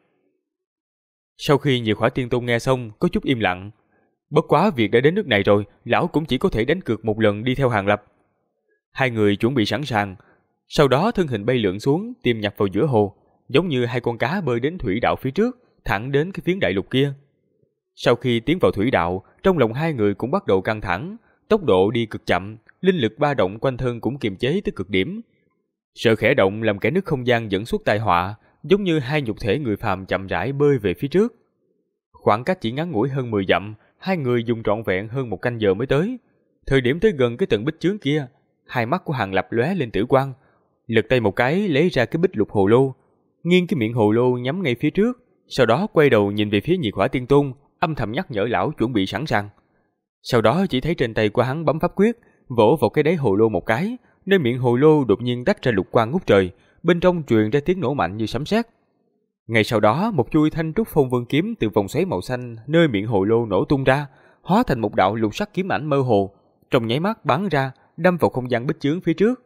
Sau khi Diệt Hỏa Tiên Tôn nghe xong, có chút im lặng. Bất quá việc đã đến nước này rồi, lão cũng chỉ có thể đánh cược một lần đi theo Hàng Lập. Hai người chuẩn bị sẵn sàng, sau đó thân hình bay lượn xuống, tìm nhập vào giữa hồ, giống như hai con cá bơi đến thủy đạo phía trước, thẳng đến cái phiến đại lục kia. Sau khi tiến vào thủy đạo, trong lòng hai người cũng bắt đầu căng thẳng, tốc độ đi cực chậm, linh lực ba động quanh thân cũng kiềm chế tới cực điểm. Sợ khẽ động làm kẻ nứt không gian dẫn xuất tai họa, giống như hai nhục thể người phàm chậm rãi bơi về phía trước. Khoảng cách chỉ ngắn ngủi hơn 10 dặm, hai người dùng trọn vẹn hơn 1 canh giờ mới tới. Thời điểm tới gần cái tầng bích chướng kia, hai mắt của Hàng Lập lóe lên tử quang, lật tay một cái lấy ra cái bích lục hồ lô, nghiêng cái miệng hồ lô nhắm ngay phía trước, sau đó quay đầu nhìn về phía Diệt Hỏa Tiên Tôn, âm thầm nhắc nhở lão chuẩn bị sẵn sàng. Sau đó chỉ thấy trên tay của hắn bấm pháp quyết, vỗ vào cái đáy hồ lô một cái, nơi miệng hồ lô đột nhiên tách ra lục quang ngút trời, bên trong truyền ra tiếng nổ mạnh như sấm sét. Ngay sau đó, một chuôi thanh trúc phong vân kiếm từ vòng xoáy màu xanh nơi miệng hồ lô nổ tung ra, hóa thành một đạo lục sắc kiếm ảnh mơ hồ, trong nháy mắt bắn ra, đâm vào không gian bích chướng phía trước.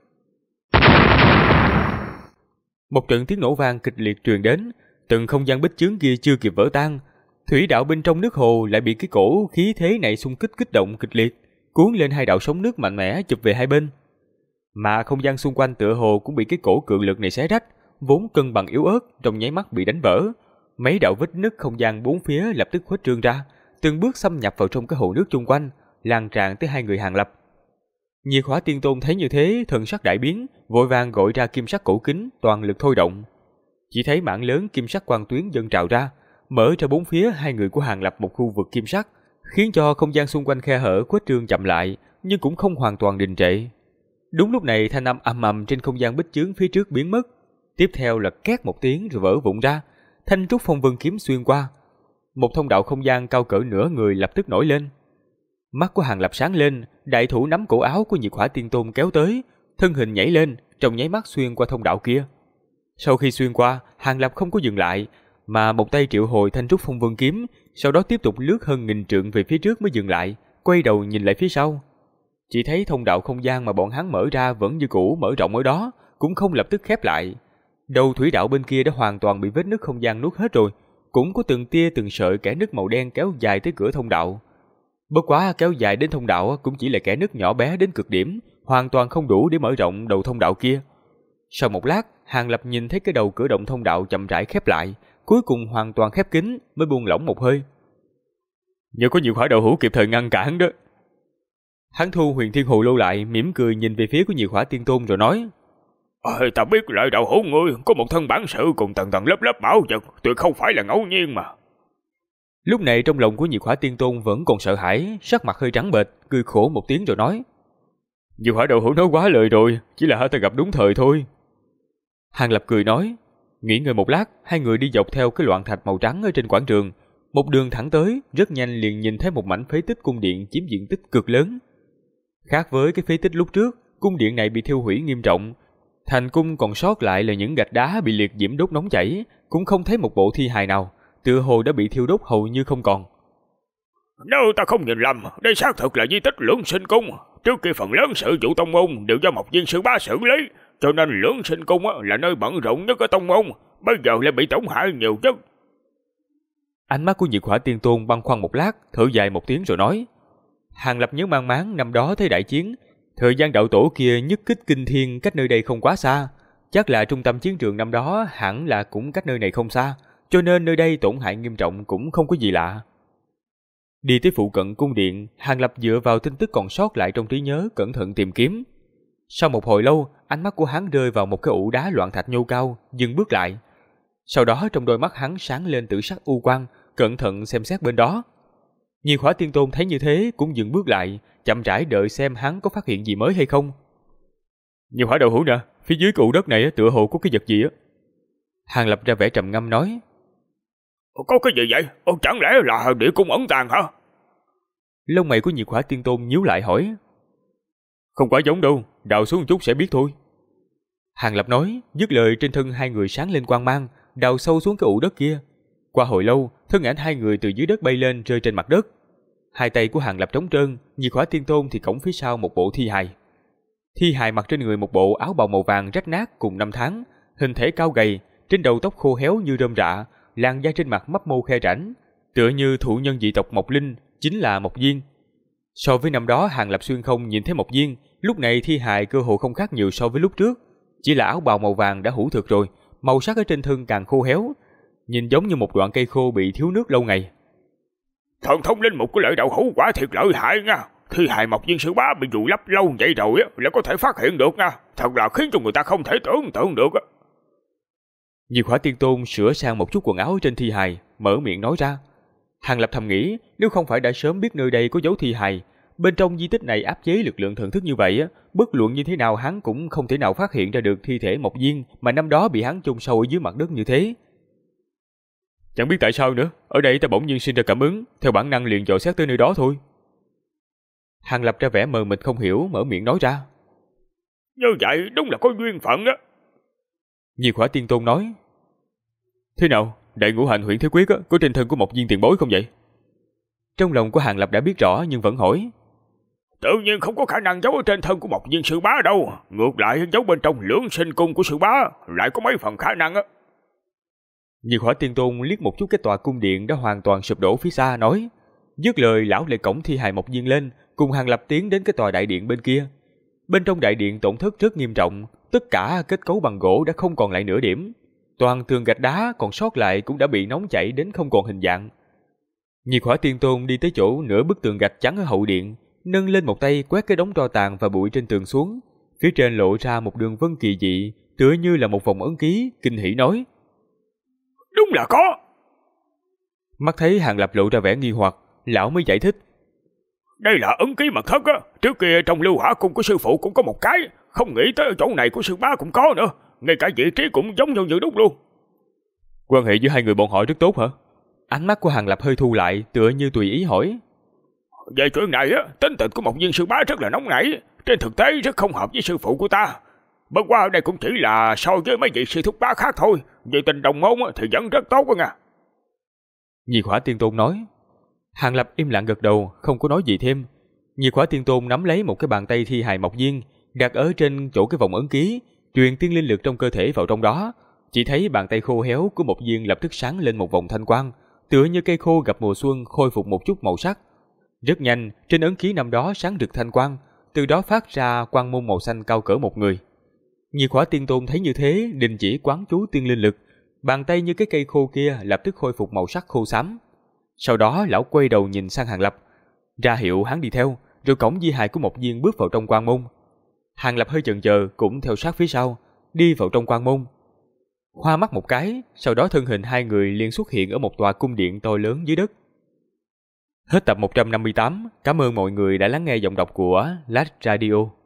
Một trận tiếng nổ vang kịch liệt truyền đến, từng không gian bích chướng kia chưa kịp vỡ tan, thủy đạo bên trong nước hồ lại bị cái cổ khí thế này xung kích kích động kịch liệt, cuốn lên hai đạo sóng nước mạnh mẽ chụp về hai bên. Mà không gian xung quanh tựa hồ cũng bị cái cổ cự lực này xé rách, vốn cân bằng yếu ớt trong nháy mắt bị đánh vỡ. Mấy đạo vết nứt không gian bốn phía lập tức khuếch trương ra, từng bước xâm nhập vào trong cái hồ nước chung quanh, lan tràn tới hai người Hàng Lập. Diệt Hỏa Tiên Tôn thấy như thế, thần sắc đại biến, vội vàng gọi ra kim sắc cổ kính, toàn lực thôi động. Chỉ thấy mảng lớn kim sắc quang tuyến dâng trào ra, mở ra bốn phía hai người của Hàng Lập một khu vực kim sắc, khiến cho không gian xung quanh khe hở khuếch trương chậm lại, nhưng cũng không hoàn toàn đình trệ. Đúng lúc này thanh âm ầm ầm trên không gian bích chướng phía trước biến mất, tiếp theo là két một tiếng rồi vỡ vụn ra, thanh trúc phong vân kiếm xuyên qua. Một thông đạo không gian cao cỡ nửa người lập tức nổi lên. Mắt của Hàng Lập sáng lên, đại thủ nắm cổ áo của Diệt Hỏa Tiên Tôn kéo tới, thân hình nhảy lên, trong nháy mắt xuyên qua thông đạo kia. Sau khi xuyên qua, Hàng Lập không có dừng lại, mà một tay triệu hồi thanh trúc phong vân kiếm, sau đó tiếp tục lướt hơn nghìn trượng về phía trước mới dừng lại, quay đầu nhìn lại phía sau. Chỉ thấy thông đạo không gian mà bọn hắn mở ra vẫn như cũ mở rộng ở đó, cũng không lập tức khép lại. Đầu thủy đạo bên kia đã hoàn toàn bị vết nứt không gian nuốt hết rồi, cũng có từng tia từng sợi kẽ nứt màu đen kéo dài tới cửa thông đạo. Bất quá kéo dài đến thông đạo cũng chỉ là kẽ nứt nhỏ bé đến cực điểm, hoàn toàn không đủ để mở rộng đầu thông đạo kia. Sau một lát, Hàng Lập nhìn thấy cái đầu cửa động thông đạo chậm rãi khép lại, cuối cùng hoàn toàn khép kín mới buông lỏng một hơi. Nhờ có nhiều khỏa đậu hũ kịp thời ngăn cản đó. Hắn thu huyền thiên hồ lô lại, mỉm cười nhìn về phía của nhiều khỏa tiên tôn rồi nói:
Ta biết lợi đậu hũ ngươi có một thân bản sự cùng tầng tầng lớp lớp bảo vật, tuyệt không phải là ngẫu nhiên mà.
Lúc này trong lòng của nhiều khỏa tiên tôn vẫn còn sợ hãi, sắc mặt hơi trắng bệch, cười khổ một tiếng rồi nói: Nhiều khỏa đậu hũ nói quá lời rồi, chỉ là ta gặp đúng thời thôi. Hàng Lập cười nói. Nghỉ ngơi một lát, hai người đi dọc theo cái loạn thạch màu trắng ở trên quảng trường, một đường thẳng tới, rất nhanh liền nhìn thấy một mảnh phế tích cung điện chiếm diện tích cực lớn. Khác với cái phế tích lúc trước, cung điện này bị thiêu hủy nghiêm trọng. Thành cung còn sót lại là những gạch đá bị liệt diễm đốt nóng chảy, cũng không thấy một bộ thi hài nào, tựa hồ đã bị thiêu đốt hầu như không còn.
Nếu ta không nhìn lầm, đây xác thực là di tích Lưỡng Sinh Cung. Trước kia phần lớn sự vụ tông môn đều do Mộc Viên Sư Bá xử lý, cho nên Lưỡng Sinh Cung là nơi bận rộn nhất ở tông môn, bây giờ lại bị tổn hại nhiều nhất.
Ánh mắt của Diệt Hỏa Tiên Tôn băn khoăn một lát, thở dài một tiếng rồi nói. Hàng Lập nhớ mang máng năm đó thấy đại chiến, thời gian đạo tổ kia nhất kích kinh thiên cách nơi đây không quá xa, chắc là trung tâm chiến trường năm đó hẳn là cũng cách nơi này không xa, cho nên nơi đây tổn hại nghiêm trọng cũng không có gì lạ. Đi tới phụ cận cung điện, Hàng Lập dựa vào tin tức còn sót lại trong trí nhớ cẩn thận tìm kiếm. Sau một hồi lâu, ánh mắt của hắn rơi vào một cái ụ đá loạn thạch nhô cao, dừng bước lại. Sau đó trong đôi mắt hắn sáng lên tử sắc u quang, cẩn thận xem xét bên đó. Nhiều Khỏa Tiên Tôn thấy như thế cũng dừng bước lại, chậm rãi đợi xem hắn có phát hiện gì mới hay không. Nhiều Khỏa đậu hũ nè, phía dưới cái ụ đất này tựa hồ có cái vật gì á. Hàng Lập ra vẻ trầm ngâm nói.
Có cái gì vậy? Chẳng lẽ là địa cung ẩn tàng hả?
Lông mày của Nhiệt Hỏa Tiên Tôn nhíu lại hỏi. Không quá giống đâu, đào xuống một chút sẽ biết thôi. Hàng Lập nói, dứt lời trên thân hai người sáng lên quang mang, đào sâu xuống cái ụ đất kia. Qua hồi lâu, thân ảnh hai người từ dưới đất bay lên rơi trên mặt đất. Hai tay của Hàng Lập trống trơn, Nhiệt Hỏa Tiên Tôn thì cõng phía sau một bộ thi hài. Thi hài mặc trên người một bộ áo bào màu vàng rách nát cùng năm tháng, hình thể cao gầy, trên đầu tóc khô héo như rơm rạ, làn da trên mặt mấp mô khe rãnh, tựa như thụ nhân dị tộc Mộc Linh, chính là Mộc Viên. So với năm đó Hàng Lập xuyên không nhìn thấy Mộc Viên, lúc này thi hài cơ hồ không khác nhiều so với lúc trước, chỉ là áo bào màu vàng đã hủ thực rồi, màu sắc ở trên thân càng khô héo, nhìn giống như một đoạn cây khô bị thiếu nước lâu ngày.
Thần thông linh mục của lợi đậu hũ quả thiệt lợi hại nha, thi hài Mộc Viên Sư Bá bị vùi lấp lâu vậy rồi là có thể phát hiện được nha, thật là khiến cho người ta không thể tưởng tượng được.
Nhiệt Hỏa Tiên Tôn sửa sang một chút quần áo trên thi hài, mở miệng nói ra. Hàng Lập thầm nghĩ, nếu không phải đã sớm biết nơi đây có dấu thi hài, bên trong di tích này áp chế lực lượng thần thức như vậy, bất luận như thế nào hắn cũng không thể nào phát hiện ra được thi thể Mộc Viên mà năm đó bị hắn chôn sâu ở dưới mặt đất như thế. Chẳng biết tại sao nữa, ở đây ta bỗng nhiên sinh ra cảm ứng, theo bản năng liền dò xét tới nơi đó thôi. Hàng Lập ra vẻ mờ mịt không hiểu, mở miệng nói ra.
Như vậy đúng là có duyên phận á.
Nhiệt Hỏa Tiên Tôn nói. Thế nào, đại ngũ hành huyễn thế quyết có trên thân của Mộc Viên tiền bối không vậy? Trong lòng của Hàng Lập đã biết rõ nhưng vẫn hỏi.
Tự nhiên không có khả năng giấu ở trên thân của Mộc Viên Sư Bá đâu, ngược lại giấu bên trong Lưỡng Sinh Cung của Sư Bá lại có mấy phần khả năng á.
Nhiệt Hỏa Tiên Tôn liếc một chút cái tòa cung điện đã hoàn toàn sụp đổ phía xa nói. Dứt lời lão lại cõng thi hài Mộc Viên lên, cùng Hàng Lập tiến đến cái tòa đại điện bên kia. Bên trong đại điện tổn thất rất nghiêm trọng, tất cả kết cấu bằng gỗ đã không còn lại nửa điểm. Toàn tường gạch đá còn sót lại cũng đã bị nóng chảy đến không còn hình dạng. Nhiệt Hỏa Tiên Tôn đi tới chỗ nửa bức tường gạch trắng ở hậu điện, nâng lên một tay quét cái đống tro tàn và bụi trên tường xuống, phía trên lộ ra một đường vân kỳ dị, tựa như là một vòng ấn ký, kinh hỉ nói:
Đúng là có.
Mắt thấy Hàng Lập lộ ra vẻ nghi hoặc, lão mới giải thích:
Đây là ấn ký mật thất á, trước kia trong Lưu Hỏa Cung của sư phụ cũng có một cái, không nghĩ tới chỗ này của Sư Bá cũng có nữa, ngay cả vị trí cũng giống như đúc luôn.
Quan hệ giữa hai người bọn họ rất tốt hả? Ánh mắt của Hàng Lập hơi thu lại, tựa như tùy ý hỏi.
Về chuyện này á, tính tình của Mộc Viên Sư Bá rất là nóng nảy, trên thực tế rất không hợp với sư phụ của ta. Bất quá ở đây cũng chỉ là so với mấy vị sư thúc bá khác thôi. Về tình đồng môn thì vẫn rất tốt đó nha.
Nhiệt Hỏa Tiên Tôn nói. Hàng Lập im lặng gật đầu, không có nói gì thêm. Nhiệt Hỏa Tiên Tôn nắm lấy một cái bàn tay thi hài Mộc Viên, đặt ở trên chỗ cái vòng ấn ký, truyền tiên linh lực trong cơ thể vào trong đó. Chỉ thấy bàn tay khô héo của Mộc Viên lập tức sáng lên một vòng thanh quang, tựa như cây khô gặp mùa xuân khôi phục một chút màu sắc. Rất nhanh, trên ấn ký năm đó sáng rực thanh quang, từ đó phát ra quang môn màu xanh cao cỡ một người. Nhiệt Hỏa Tiên Tôn thấy như thế, đình chỉ quán chú tiên linh lực, bàn tay như cái cây khô kia lập tức khôi phục màu sắc khô xám. Sau đó lão quay đầu nhìn sang Hàng Lập, ra hiệu hắn đi theo, rồi cõng di hài của Mộc Viên bước vào trong quan môn. Hàng Lập hơi chần chờ cũng theo sát phía sau, đi vào trong quan môn. Hoa mắt một cái, sau đó thân hình hai người liền xuất hiện ở một tòa cung điện to lớn dưới đất. Hết tập 158, cảm ơn mọi người đã lắng nghe giọng đọc của Last Radio.